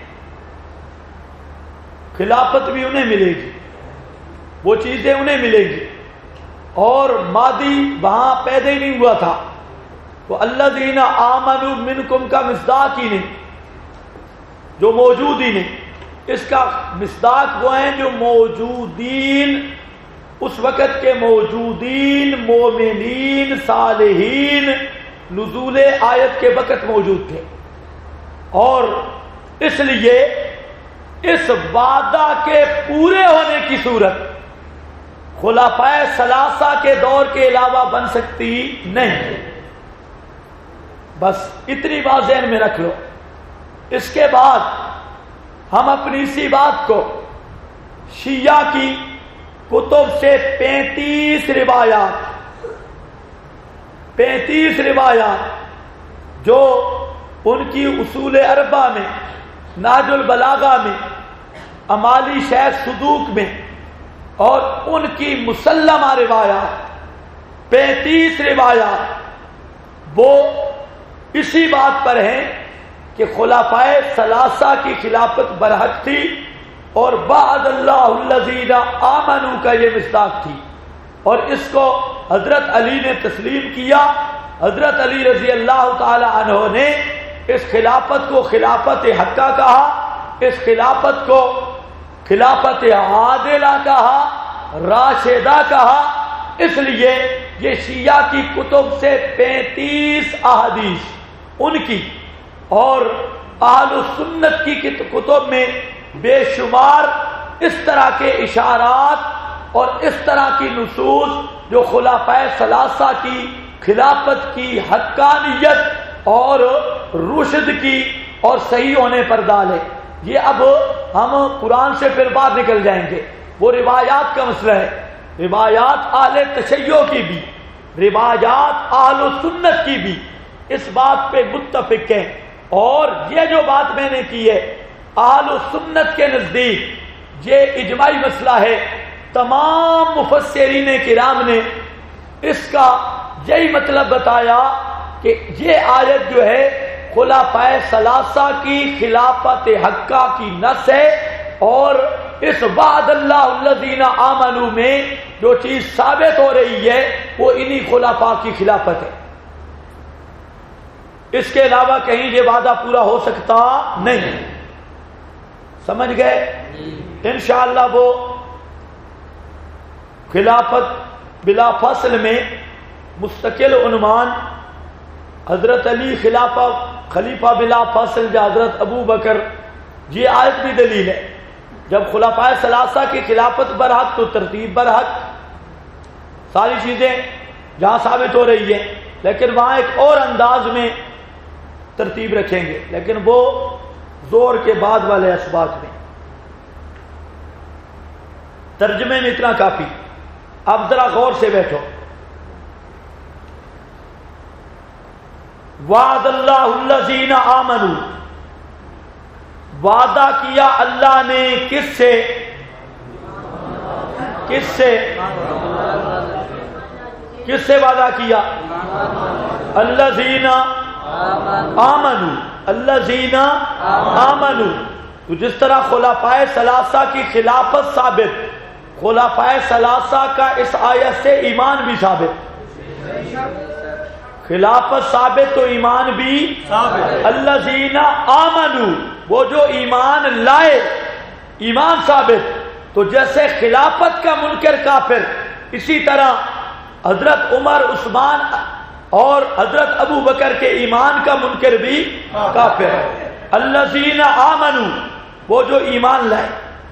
خلافت بھی انہیں ملے گی، وہ چیزیں انہیں ملے گی. اور مہدی وہاں پیدا ہی نہیں ہوا تھا، تو الذین آمنوا منکم کا مصداق ہی نہیں، جو موجود ہی نہیں. اس کا مصداق وہ ہیں جو موجودین، اس وقت کے موجودین مومنین صالحین نزول آیت کے وقت موجود تھے. اور اس لیے اس وعدہ کے پورے ہونے کی صورت خلفائے ثلاثہ کے دور کے علاوہ بن سکتی نہیں. بس اتنی بات ذہن میں رکھ لو. اس کے بعد ہم اپنی اسی بات کو شیعہ کی کتب سے 35 روایات جو ان کی اصول اربعہ میں، نہج البلاغہ میں، امالی شیخ صدوق میں، اور ان کی مسلمہ روایات 35 روایات وہ اسی بات پر ہیں کہ خلفائے ثلاثہ کی خلافت برحق تھی اور بعد اللہ الذین آمنوا کا یہ مصداق تھی. اور اس کو حضرت علی نے تسلیم کیا. حضرت علی رضی اللہ تعالی عنہ نے اس خلافت کو خلافت حقہ کہا، اس خلافت کو خلافت عادلہ کہا، راشدہ کہا. اس لیے یہ شیعہ کی کتب سے 35 احادیث ان کی اور اہل سنت کی کتب میں بے شمار اس طرح کے اشارات اور اس طرح کی نصوص جو خلفائے ثلاثہ کی خلافت کی حقانیت اور رشد کی اور صحیح ہونے پر دالے. یہ اب ہم قرآن سے پھر باہر نکل جائیں گے. وہ روایات کا مسئلہ ہے. روایات اہل تشیع کی بھی، روایات اہل سنت کی بھی اس بات پہ متفق ہیں. اور یہ جو بات میں نے کی ہے اہل سنت کے نزدیک یہ اجماعی مسئلہ ہے. تمام مفسرین کرام نے اس کا یہی مطلب بتایا کہ یہ آیت جو ہے خلفائے ثلاثہ کی خلافت حقہ کی نص ہے، اور اس بعد اللہ الذین آمنوا میں جو چیز ثابت ہو رہی ہے وہ انہی خلفاء کی خلافت ہے. اس کے علاوہ کہیں یہ وعدہ پورا ہو سکتا نہیں. سمجھ گئے؟ انشاءاللہ وہ خلافت بلا فصل میں مستقل عنوان حضرت علی خلیفہ بلا فصل یا حضرت ابو بکر، یہ آیت بھی دلیل ہے. جب خلفائے ثلاثہ کی خلافت برحق تو ترتیب برحق، ساری چیزیں جہاں ثابت ہو رہی ہیں، لیکن وہاں ایک اور انداز میں ترتیب رکھیں گے، لیکن وہ زور کے بعد والے اسباط میں. ترجمے میں اتنا کافی. اب ذرا غور سے بیٹھو. وعد اللہ الذین آمنوا، وعدہ کیا اللہ نے کس سے؟ کس سے؟ کس سے وعدہ کیا؟ الذین آمنوا، الذین آمنوا. تو جس طرح خلفائے ثلاثہ کی خلافت ثابت، خلفائے ثلاثہ کا اس آیت سے ایمان بھی ثابت. خلافت ثابت تو ایمان بھی ثابت. الذین آمنوا، وہ جو ایمان لائے، ایمان ثابت. تو جیسے خلافت کا منکر کافر، اسی طرح حضرت عمر، عثمان اور حضرت ابو بکر کے ایمان کا منکر بھی کافر ہے. الذین آمنوا، وہ جو ایمان لائے.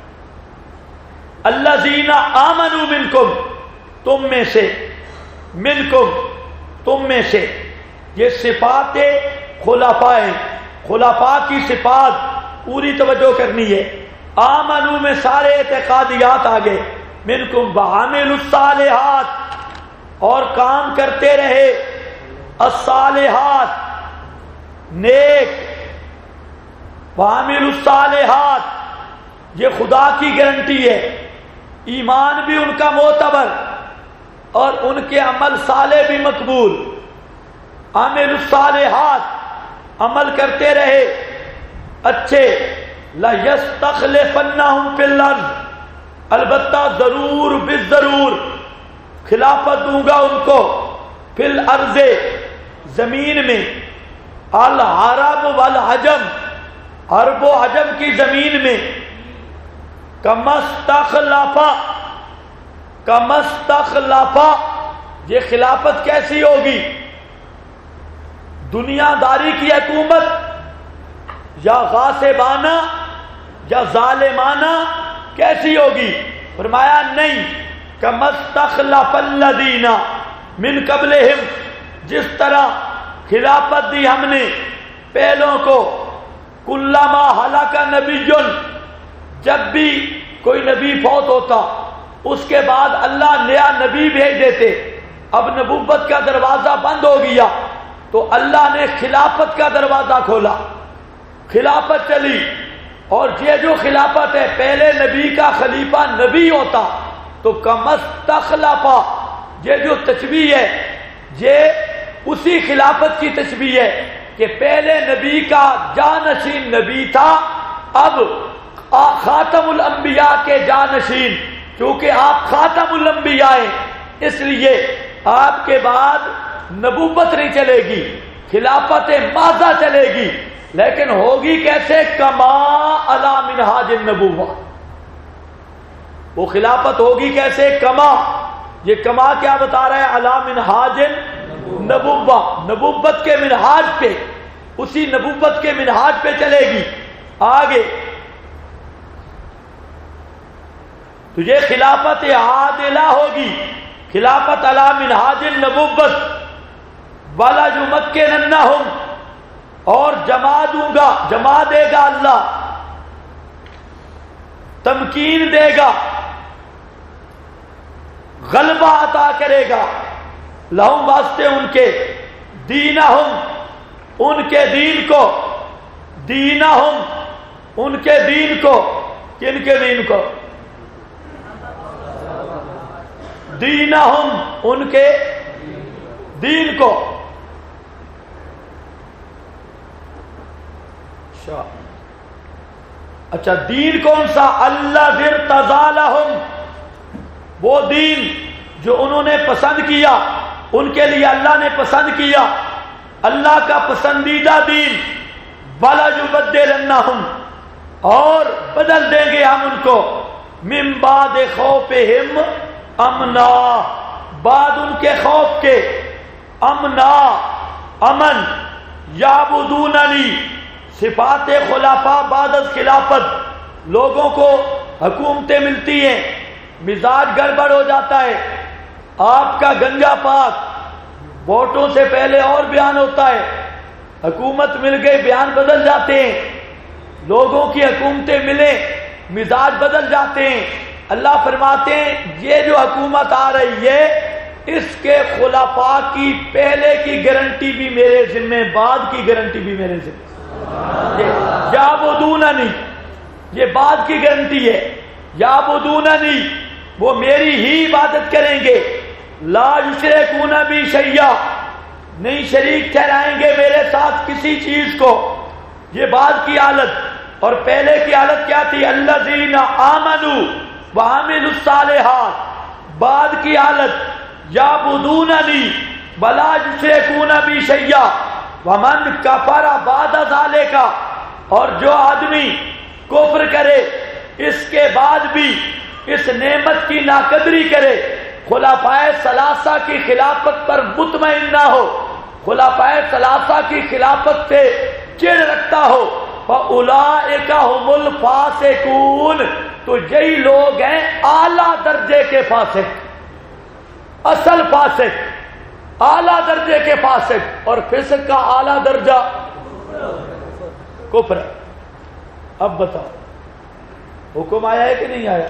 الذین آمنوا منکم، تم میں سے، منکم تم میں سے. یہ صفات خلفاء ہیں. خلفاء کی صفات پوری توجہ کرنی ہے. آمنو میں سارے اعتقادیات آگے. منکم وعاملوا الصالحات، اور کام کرتے رہے الصالحات، نیک. وعاملوا الصالحات یہ خدا کی گارنٹی ہے. ایمان بھی ان کا معتبر اور ان کے عمل صالح بھی مقبول. عاملوا الصالحات، عمل کرتے رہے اچھے. لَيَسْتَخْلِفَنَّهُمْ فِي الْأَرْضِ، البتہ ضرور بالضرور خلافت دوں گا ان کو. فی الارض، زمین میں. العرب والعجم، عرب و عجم کی زمین میں. کمستخلفا، یہ خلافت کیسی ہوگی؟ دنیا داری کی حکومت یا غاصبانہ یا ظالمانہ کیسی ہوگی؟ فرمایا نہیں، کما استخلف الذین من قبلہم، جس طرح خلافت دی ہم نے پہلوں کو، کلما ہلاک نبی، جب بھی کوئی نبی فوت ہوتا اس کے بعد اللہ نیا نبی بھیج دیتے، اب نبوت کا دروازہ بند ہو گیا تو اللہ نے خلافت کا دروازہ کھولا، خلافت چلی، اور یہ جو خلافت ہے پہلے نبی کا خلیفہ نبی ہوتا تو کمستخلفا، یہ جو تشبیہ ہے یہ اسی خلافت کی تشبیہ ہے کہ پہلے نبی کا جانشین نبی تھا، اب خاتم الانبیاء کے جانشین، کیونکہ آپ خاتم الانبیاء ہیں اس لیے آپ کے بعد نبوت نہیں چلے گی، خلافت ماضا چلے گی، لیکن ہوگی کیسے؟ کما علی منہاج النبوہ، وہ خلافت ہوگی کیسے؟ کما، یہ کما کیا بتا رہا ہے؟ علی منہاج النبوہ، نبوت کے منہاج پہ، اسی نبوت کے منہاج پہ چلے گی آگے۔ تو یہ خلافت عادلہ ہوگی، خلافت علی منہاج النبوت، ولا یمکننہم، اور جما دے گا اللہ، تمکین دے گا، غلبہ عطا کرے گا، لہم واسطے ان کے، دینہم، ان کے دین کو، دینہم، ان کے دین کو، کن کے دین کو؟ دینہم، ان کے دین کو۔ اچھا دین کون سا؟ اللہ ارتضی لہم، وہ دین جو انہوں نے پسند کیا، ان کے لیے اللہ نے پسند کیا، اللہ کا پسندیدہ دین، ولا یبدلنہم، اور بدل دیں گے ہم ان کو، من بعد خوفہم امنا، بعد ان کے خوف کے، امنا، امن، یعبدوننی، صفات خلفاء بعد از خلافت، لوگوں کو حکومتیں ملتی ہیں، مزاج گڑبڑ ہو جاتا ہے، آپ کا گنجا پاک، ووٹوں سے پہلے اور بیان ہوتا ہے، حکومت مل گئی بیان بدل جاتے ہیں، لوگوں کی حکومتیں ملیں مزاج بدل جاتے ہیں۔ اللہ فرماتے ہیں یہ جو حکومت آ رہی ہے اس کے خلفاء کی پہلے کی گارنٹی بھی میرے ذمہ، بعد کی گارنٹی بھی میرے ذمہ، یعبدوننی، یہ بعد کی گارنٹی ہے، یعبدوننی، وہ میری ہی عبادت کریں گے، لا یشرکون بی شیئا، نہیں شریک ٹھہرائیں گے میرے ساتھ کسی چیز کو، یہ بعد کی حالت۔ اور پہلے کی حالت کیا تھی؟ الذین آمنوا وعملوا الصالحات، بعد کی حالت یعبدوننی ولا یشرکون بی شیئا ومن کفر بعد ذلک، اور جو آدمی کفر کرے اس کے بعد بھی اس نعمت کی ناقدری کرے، خلفائے ثلاثہ کی خلافت پر مطمئن نہ ہو، خلفائے ثلاثہ کی خلافت سے چڑ رکھتا ہو، فَأُولَئِكَ هُمُ الْفَاسِقُونَ، تو یہی لوگ ہیں اعلیٰ درجے کے فاسق، اصل فاسق، اعلیٰ درجے کے فاسق، اور فسق کا اعلیٰ درجہ کفر ہے۔ اب بتاؤ حکم آیا ہے کہ نہیں آیا؟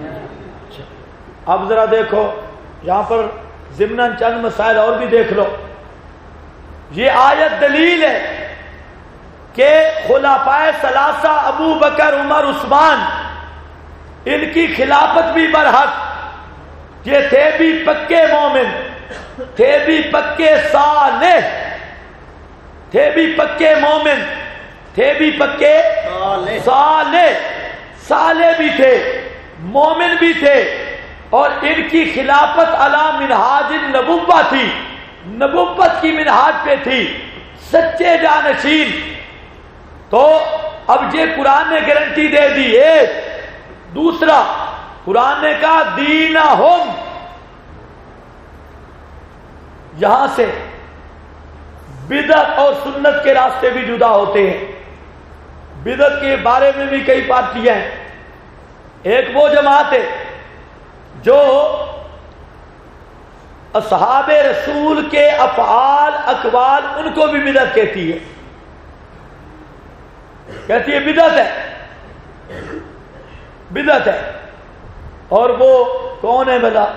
اب ذرا دیکھو یہاں پر ضمناً چند مسائل اور بھی دیکھ لو۔ یہ آیت دلیل ہے کہ خلفائے ثلاثہ ابو بکر عمر عثمان ان کی خلافت بھی برحق، یہ تھے بھی پکے مومن، تھے بھی پکے صالح، تھے بھی پکے مومن، تھے بھی پکے صالح، صالح بھی تھے، مومن بھی تھے، اور ان کی خلافت علی منہاج النبوہ تھی، نبوت کی منہاج پہ تھی، سچے جانشین۔ تو اب یہ قرآن نے گارنٹی دے دی ایک، دوسرا قرآن نے کہا دینہم، یہاں سے بدعت اور سنت کے راستے بھی جدا ہوتے ہیں، بدعت کے بارے میں بھی کئی پارٹیاں ہیں. ایک وہ جماعت ہے جو اصحاب رسول کے افعال اقوال ان کو بھی بدعت کہتی ہے، کہتی ہے بدعت ہے، بدعت ہے. اور وہ کون ہے بلا؟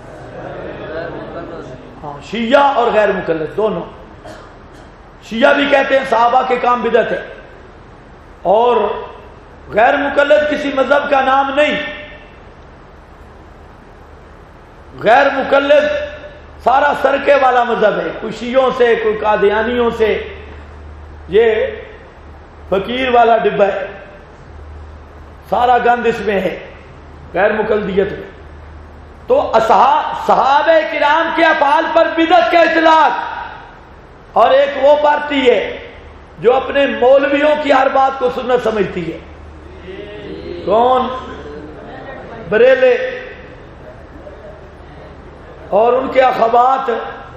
ہاں، شیعہ اور غیر مقلد دونوں. شیعہ بھی کہتے ہیں صحابہ کے کام بدعت ہے، اور غیر مقلد کسی مذہب کا نام نہیں. غیر مقلد سارا سرکے والا مذہب ہے، کوئی شیعوں سے، کوئی قادیانیوں سے، یہ فقیر والا ڈبہ ہے، سارا گند اس میں ہے غیر مقلدیت میں. تو صحابہ کرام کے افعال پر بدعت کا اطلاق. اور ایک وہ پارٹی ہے جو اپنے مولویوں کی ہر بات کو سنت سمجھتی ہے. کون؟ بریلے اور ان کے اخوات.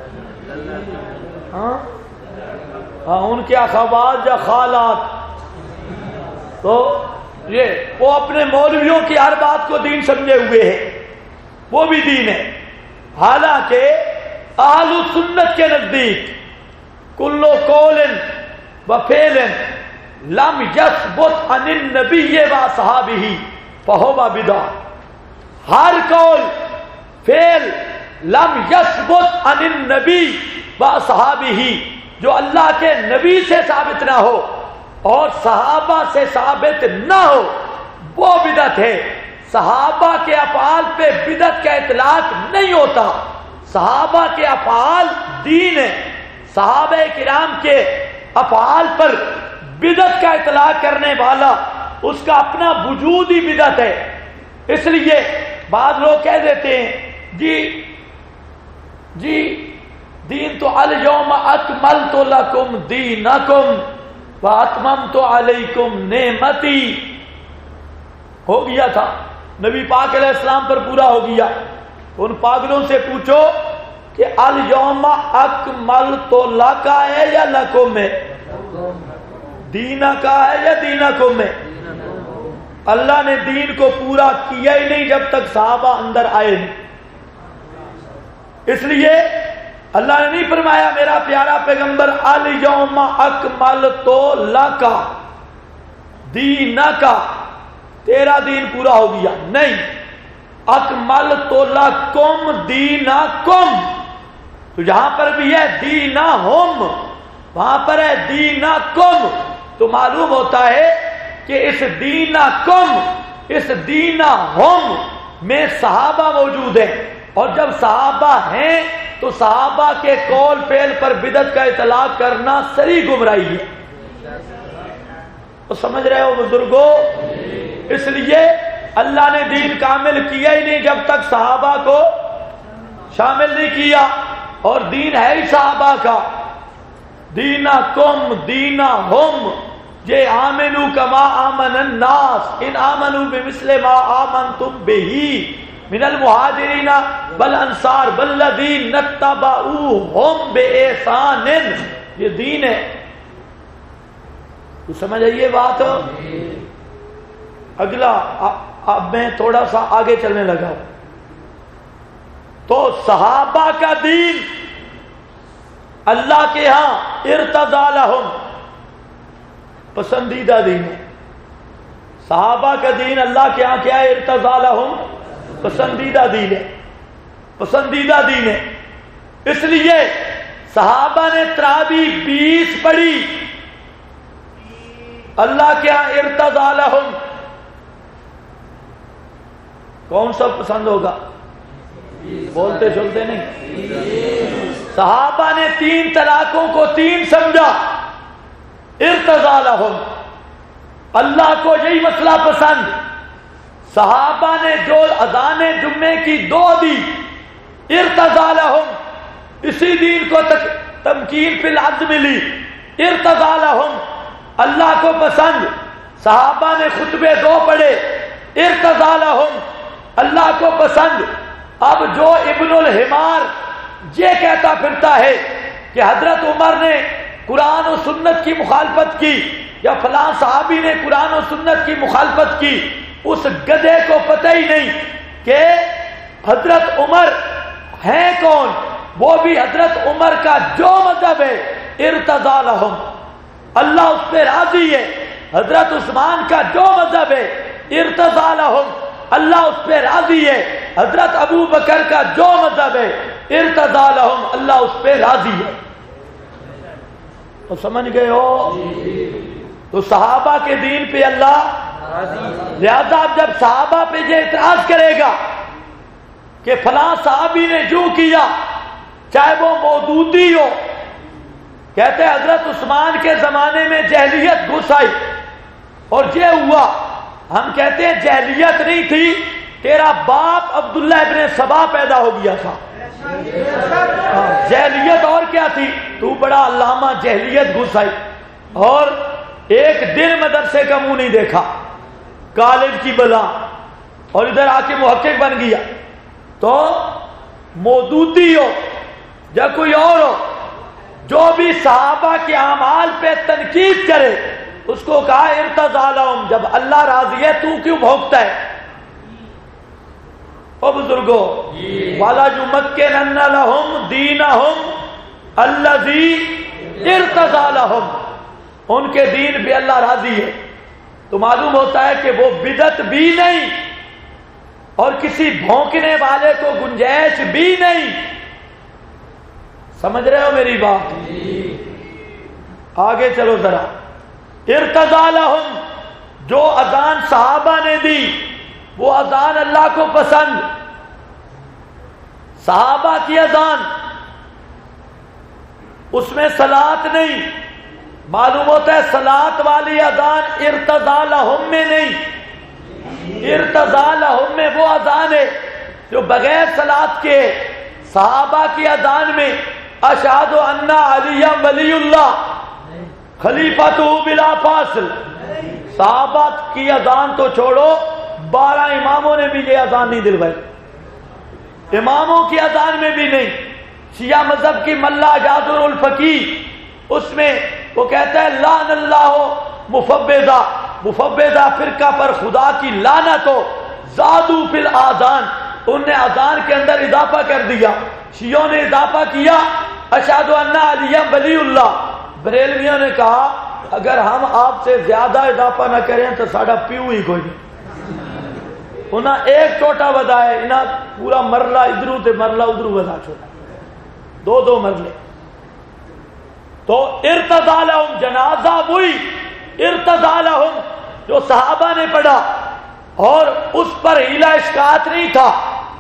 ہاں ان کے اخوات یا خالات. تو یہ وہ اپنے مولویوں کی ہر بات کو دین سمجھے ہوئے ہیں، وہ بھی دین ہے. حالانکہ اہل سنت کے نزدیک کل قول و فعل لم یثبت عن النبی و اصحابہ فہو بدعہ. ہر قول فعل لم یثبت عن النبی و اصحابہ جو اللہ کے نبی سے ثابت نہ ہو اور صحابہ سے ثابت نہ ہو وہ بدعت ہے. صحابہ کے افعال پہ بدعت کا اطلاق نہیں ہوتا. صحابہ کے افعال دین ہے. صحابہ کرام کے افعال پر بدعت کا اطلاق کرنے والا اس کا اپنا وجود ہی بدعت ہے. اس لیے بعض لوگ کہہ دیتے ہیں جی دین تو الیوم اکملت لکم دینکم واتممت علیکم نعمتی. ہو گیا تھا، نبی پاک علیہ السلام پر پورا ہو گیا. ان پاگلوں سے پوچھو کہ الیوم اکملت لکا ہے یا لکم ہے؟ دینا کا ہے یا دینکم ہے؟ اللہ نے دین کو پورا کیا ہی نہیں جب تک صحابہ اندر آئے نہیں. اس لیے اللہ نے نہیں فرمایا میرا پیارا پیغمبر الیوم اکملت لکا دینکا تیرا دین پورا ہو گیا. نہیں، اکملت لکم دینکم. تو جہاں پر بھی ہے دینہم وہاں پر ہے دینکم. تو معلوم ہوتا ہے کہ اس دینکم اس دینہم میں صحابہ موجود ہیں، اور جب صحابہ ہیں تو صحابہ کے قول فعل پر بدعت کا اطلاق کرنا سری گمراہی ہے. تو سمجھ رہے ہو بزرگوں؟ اس لیے اللہ نے دین کامل کیا ہی نہیں جب تک صحابہ کو شامل نہیں کیا. اور دین ہے ہی صحابہ کا. دینکم دینہم یہ آمنو کما آمن الناس ان آمنو بمثل ما آمنتم بہ من المہاجرین والانصار والذین اتبعوہم بإحسان. یہ دین ہے. تو سمجھ آئیے بات. اگلا اب میں تھوڑا سا آگے چلنے لگا. تو صحابہ کا دین اللہ کے ہاں ارتضی لہم پسندیدہ دین ہے. صحابہ کا دین اللہ کے ہاں کیا ہے؟ ارتضی لہم پسندیدہ دین ہے. پسندیدہ دین ہے. اس لیے صحابہ نے تراوی 20 پڑھی. اللہ کے ہاں ارتضی لہم کون سا پسند ہوگا؟ بولتے چلتے نہیں. صحابہ نے 3 طلاقوں کو 3 سمجھا. ارتضی لہم اللہ کو یہی مسئلہ پسند. صحابہ نے جو اذان جمعے کی 2 دی ارتضی لہم اسی دین کو تمکین فی العرض ملی. ارتضی لہم اللہ کو پسند. صحابہ نے خطبے 2 پڑھے. ارتضی لہم اللہ کو پسند. اب جو ابن الحمار یہ کہتا پھرتا ہے کہ حضرت عمر نے قرآن و سنت کی مخالفت کی یا فلاں صحابی نے قرآن و سنت کی مخالفت کی، اس گدھے کو پتہ ہی نہیں کہ حضرت عمر ہیں کون. وہ بھی حضرت عمر کا جو مذہب ہے ارتضی لہم، اللہ اس پہ راضی ہے. حضرت عثمان کا جو مذہب ہے ارتضی لہم، اللہ اس پہ راضی ہے. حضرت ابو بکر کا جو مذہب ہے ارتضی لہم، اللہ اس پہ راضی ہے. تو سمجھ گئے ہو؟ تو صحابہ کے دین پہ اللہ لہذا اب جب صحابہ پہ یہ اعتراض کرے گا کہ فلاں صحابی نے جو کیا، چاہے وہ مودودی ہو، کہتے ہیں حضرت عثمان کے زمانے میں جہلیت گھس آئی اور یہ ہوا. ہم کہتے ہیں جہلیت نہیں تھی، تیرا باپ عبداللہ ابن سبا پیدا ہو گیا تھا. جہلیت اور کیا تھی؟ تو بڑا علامہ، جہلیت گھس آئی اور ایک دن مدرسے کا منہ نہیں دیکھا، کالج کی بلا، اور ادھر آ کے محقق بن گیا. تو مودودی ہو یا کوئی اور ہو، جو بھی صحابہ کے اعمال پہ تنقید کرے اس کو کہا ارتضی لہم، جب اللہ راضی ہے تو کیوں بھونکتا ہے؟ او بزرگو، وَلَيُمَكِّنَنَّ لَهُمْ دِينَهُمْ الَّذِي ارْتَضَىٰ لَهُمْ، ان کے دین پہ اللہ راضی ہے. تو معلوم ہوتا ہے کہ وہ بدعت بھی نہیں اور کسی بھونکنے والے کو گنجائش بھی نہیں. سمجھ رہے ہو میری بات؟ آگے چلو ذرا. ارتضی لہم، جو اذان صحابہ نے دی وہ اذان اللہ کو پسند. صحابہ کی اذان، اس میں صلاۃ نہیں. معلوم ہوتا ہے صلاۃ والی اذان ارتضی لہم میں نہیں. ارتضی لہم میں وہ اذان ہے جو بغیر صلاۃ کے. صحابہ کی اذان میں اشہد ان علی ولی اللہ خلیفۃ بلا فاصل. صحابہ کی اذان تو چھوڑو، 12 اماموں نے بھی یہ اذان نہیں دلوائی. اماموں کی اذان میں بھی نہیں. شیعہ مذہب کی ملا جعفر الفقی، اس میں وہ کہتا ہے لعن اللہ مفوضہ، مفوضہ فرقہ پر خدا کی لعنت ہو. زادو فی الاذان، انہوں نے اذان کے اندر اضافہ کر دیا. شیعوں نے اضافہ کیا اشہد ان علی ولی اللہ. بریلویوں نے کہا اگر ہم آپ سے زیادہ اضافہ نہ کریں تو ساڈا پیو ہی کوئی نہیں. انہاں ایک ٹوٹا ودا ہے، انہاں پورا مرلہ ادھروں تے مرلہ ادھروں ودا چھوڑا، 2 مرلے. تو ارتضی لہم، جنازہ وہی ارتضی لہم جو صحابہ نے پڑھا اور اس پر ہیلا اشکات نہیں تھا.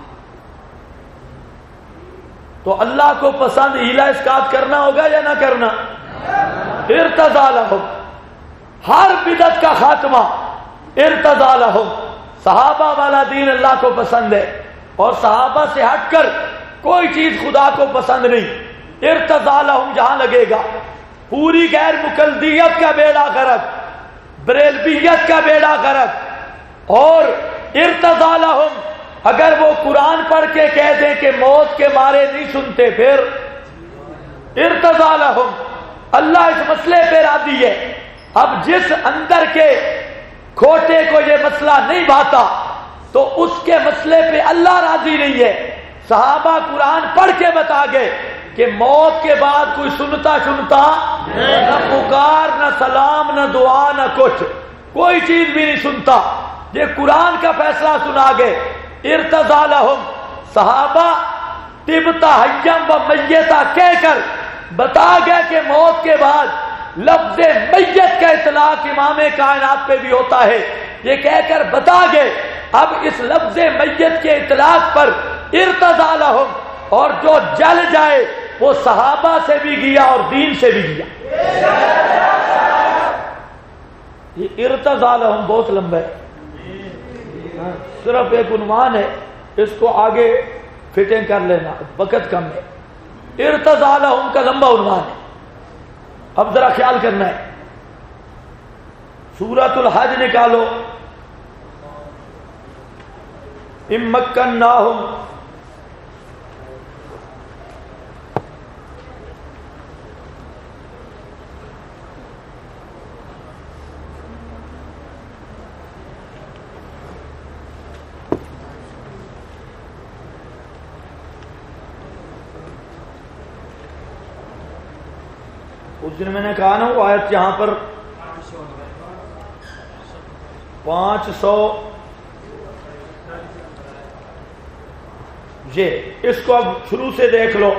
تو اللہ کو پسند ہیلا اسکات کرنا ہوگا یا نہ کرنا؟ ارتضی لہم. ہر بدعت کا خاتمہ ارتضی لہم. صحابہ والا دین اللہ کو پسند ہے اور صحابہ سے ہٹ کر کوئی چیز خدا کو پسند نہیں. ارتضی لہم جہاں لگے گا پوری غیر مقلدیت کا بیڑا غرق، بریلویت کا بیڑا غرق. اور ارتضی لہم اگر وہ قرآن پڑھ کے کہہ دیں کہ موت کے مارے نہیں سنتے، پھر ارتضی لہم. اللہ اس مسئلے پہ راضی ہے. اب جس اندر کے کھوٹے کو یہ مسئلہ نہیں بھاتا تو اس کے مسئلے پہ اللہ راضی نہیں ہے. صحابہ قرآن پڑھ کے بتا گئے کہ موت کے بعد کوئی سنتا نہ پکار، نہ سلام، نہ دعا، نہ کچھ، کوئی چیز بھی نہیں سنتا. یہ قرآن کا فیصلہ سنا گئے. ارتضی لہم. صحابہ طبتا حیم و میتا کہہ کر بتا گئے کہ موت کے بعد لفظ میت کا اطلاق امام کائنات پہ بھی ہوتا ہے. یہ کہہ کر بتا گئے. اب اس لفظ میت کے اطلاق پر ارتضی لہم، اور جو جل جائے وہ صحابہ سے بھی گیا اور دین سے بھی گیا. یہ ارتضی لہم بہت لمبا ہے، صرف ایک عنوان ہے، اس کو آگے فٹنگ کر لینا، وقت کم ہے. ارتضی لہم کا لمبا عنوان ہے. اب ذرا خیال کرنا ہے. سورۃ الحج نکالو. اِن مکناہم، اس دن میں نے کہا نا وہ آیت یہاں پر 500 یہ اس کو اب شروع سے دیکھ لو.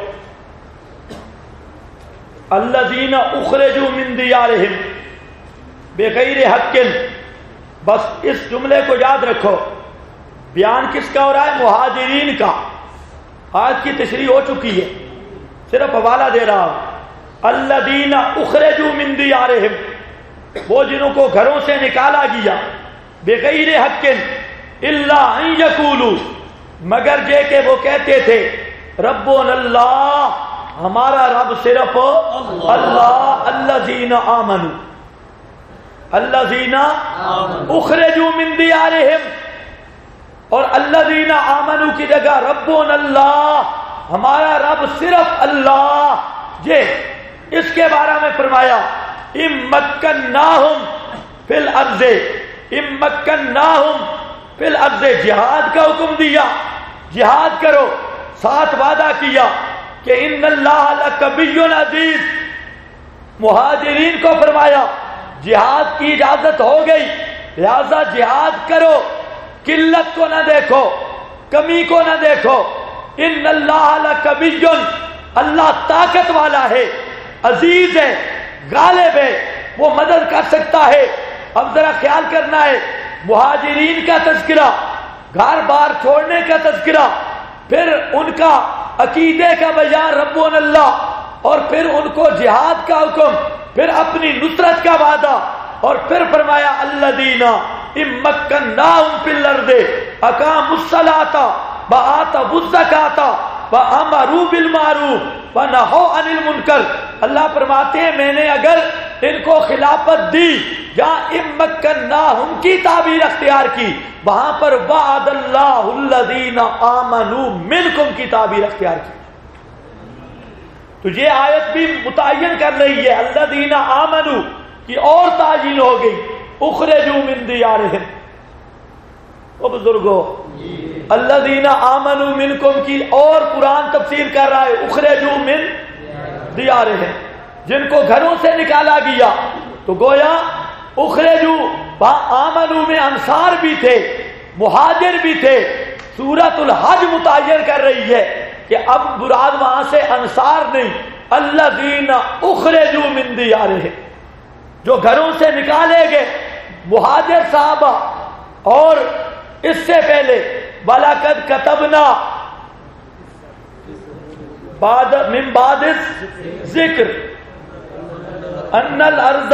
الذین اخرجوا من دیارہم بغیر حق. بس اس جملے کو یاد رکھو. بیان کس کا ہو رہا ہے؟ مہاجرین کا. آج کی تشریح ہو چکی ہے, صرف حوالہ دے رہا ہوں. الذین اخرجوا من دیارہم, وہ جنہوں کو گھروں سے نکالا گیا, بغیر حق الا ان یقولوا, مگر یہ کہ وہ کہتے تھے ربنا اللہ, ہمارا رب صرف اللہ. الذین آمنوا, الذین اخرجوا من دیارہم, اور الذین آمنوا کی جگہ ربنا اللہ, ہمارا رب صرف اللہ. یہ اس کے بارے میں فرمایا امکناہم فی الارض, امکناہم فی الارض, جہاد کا حکم دیا, جہاد کرو. ساتھ وعدہ کیا کہ ان اللہ لقوی عزیز. مہاجرین کو فرمایا جہاد کی اجازت ہو گئی, لہذا جہاد کرو, قلت کو نہ دیکھو, کمی کو نہ دیکھو. ان اللہ لقوی, اللہ طاقت والا ہے, عزیز ہے, غالب ہے, وہ مدد کر سکتا ہے. اب ذرا خیال کرنا ہے, مہاجرین کا تذکرہ, گھر بار چھوڑنے کا تذکرہ, پھر ان کا عقیدے کا بیان ربنا اللہ, اور پھر ان کو جہاد کا حکم, پھر اپنی نصرت کا وعدہ, اور پھر فرمایا الذین امکناہم فی الارض اقاموا الصلاۃ وآتوا الزکاۃ وامروا بالمعروف ونہوا عن المنکر. اللہ فرماتے ہیں میں نے اگر ان کو خلافت دی, یا امکناہم کی تعبیر اختیار کی, وہاں پر وعد اللہ الذین آمنوا منکم کی تعبیر اختیار کی. تو یہ آیت بھی متعین کر رہی ہے الذین آمنوا کی اور تعین ہو گئی, اخرجوا من دیارہم. او بزرگو, الذین آمنوا منکم کی اور قرآن تفسیر کر رہا ہے اخرجوا من دیارہم, جن کو گھروں سے نکالا گیا. تو گویا اخرجوا آمنوا میں انصار بھی تھے, مہاجر بھی تھے. سورۃ الحج متعین کر رہی ہے کہ اب مراد وہاں سے انصار نہیں, الذین اخرجوا من دیارہم, جو گھروں سے نکالے گئے مہاجر صحابہ. اور اس سے پہلے وَلَقَدْ كَتَبْنَا بعد من بعد ذکر ان الارض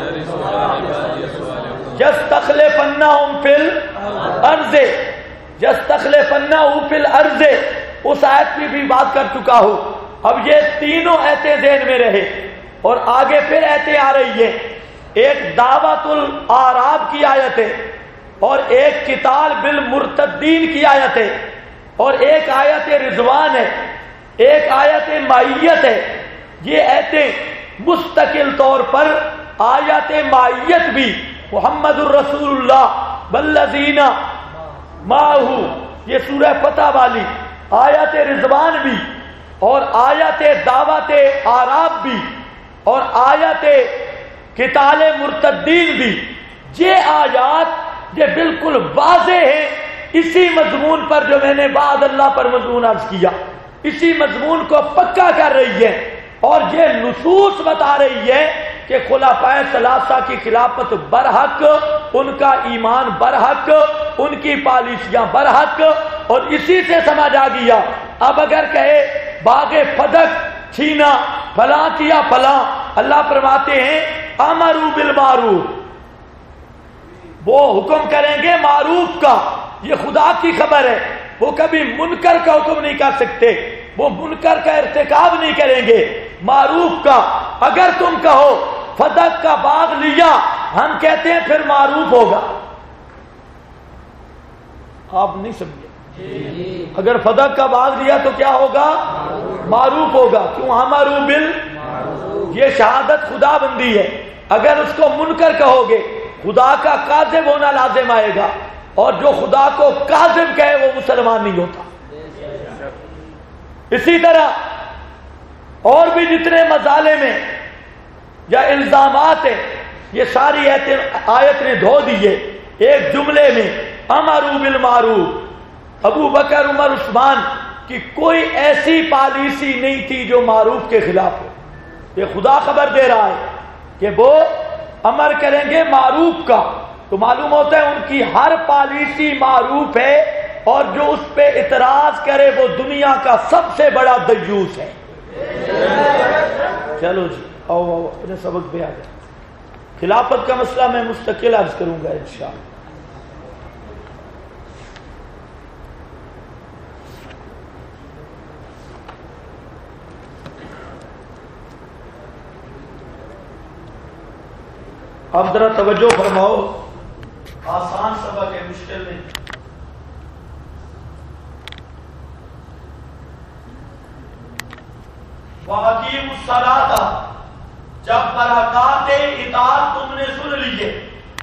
یستخلفنہم فی الارض, یستخلفنہ فی الارض. اس آیت کی بھی بات کر چکا ہوں. اب یہ تینوں ایتیں ذہن میں رہے, اور آگے پھر ایتیں آ رہی ہیں. ایک دعوت الاعراب کی آیت ہے, اور ایک قتال بالمرتدین کی آیت ہے, اور ایک آیت رضوان ہے, ایک آیت معیت ہے. یہ ایتیں مستقل طور پر آیت معیت بھی محمد الرسول اللہ والذین معہ, یہ سورہ فتح والی آیت رضوان بھی, اور آیت دعوت اعراب بھی, اور آیت قتال مرتدین بھی. یہ آیات یہ بالکل واضح ہے اسی مضمون پر جو میں نے بعد اللہ پر مضمون عرض کیا, اسی مضمون کو پکا کر رہی ہے. اور یہ نصوص بتا رہی ہے کہ خلفائے ثلاثہ کی خلافت برحق, ان کا ایمان برحق, ان کی پالیسیاں برحق. اور اسی سے سمجھ آ گیا. اب اگر کہے باغ فدق چھینا, فلاں کیا فلاں, اللہ فرماتے ہیں امروا بالمعروف, وہ حکم کریں گے معروف کا. یہ خدا کی خبر ہے, وہ کبھی منکر کا حکم نہیں کر سکتے, وہ منکر کا ارتکاب نہیں کریں گے. معروف کا اگر تم کہو فدق کا باغ لیا, ہم کہتے ہیں پھر معروف ہوگا. آپ نہیں سمجھے, اگر فدق کا باغ لیا تو کیا ہوگا؟ معروف ہوگا. کیوں؟ امروا بالمعروف, یہ شہادت خدا بندی ہے. اگر اس کو منکر کہو گے خدا کا کاذب ہونا لازم آئے گا, اور جو خدا کو کاذب کہے وہ مسلمان نہیں ہوتا. اسی طرح اور بھی جتنے مظالم ہیں یا الزامات ہیں، یہ ساری آیت نے دھو دیے ایک جملے میں، امروا بالمعروف۔ ابو بکر، عمر، عثمان کی کوئی ایسی پالیسی نہیں تھی جو معروف کے خلاف ہو۔ یہ خدا خبر دے رہا ہے کہ وہ امر کریں گے معروف کا، تو معلوم ہوتا ہے ان کی ہر پالیسی معروف ہے، اور جو اس پہ اعتراض کرے وہ دنیا کا سب سے بڑا دیوس ہے۔ چلو جی، آؤ اپنے سبق پہ آ جائیں۔ خلافت کا مسئلہ میں مستقل عرض کروں گا انشاءاللہ۔ اب ذرا توجہ فرماؤ، آسان سبق ہے، مشکل نہیں۔ وَأَقِیمُوا الصَّلَاةَ، جب برکات اطاعت تم نے سن لیے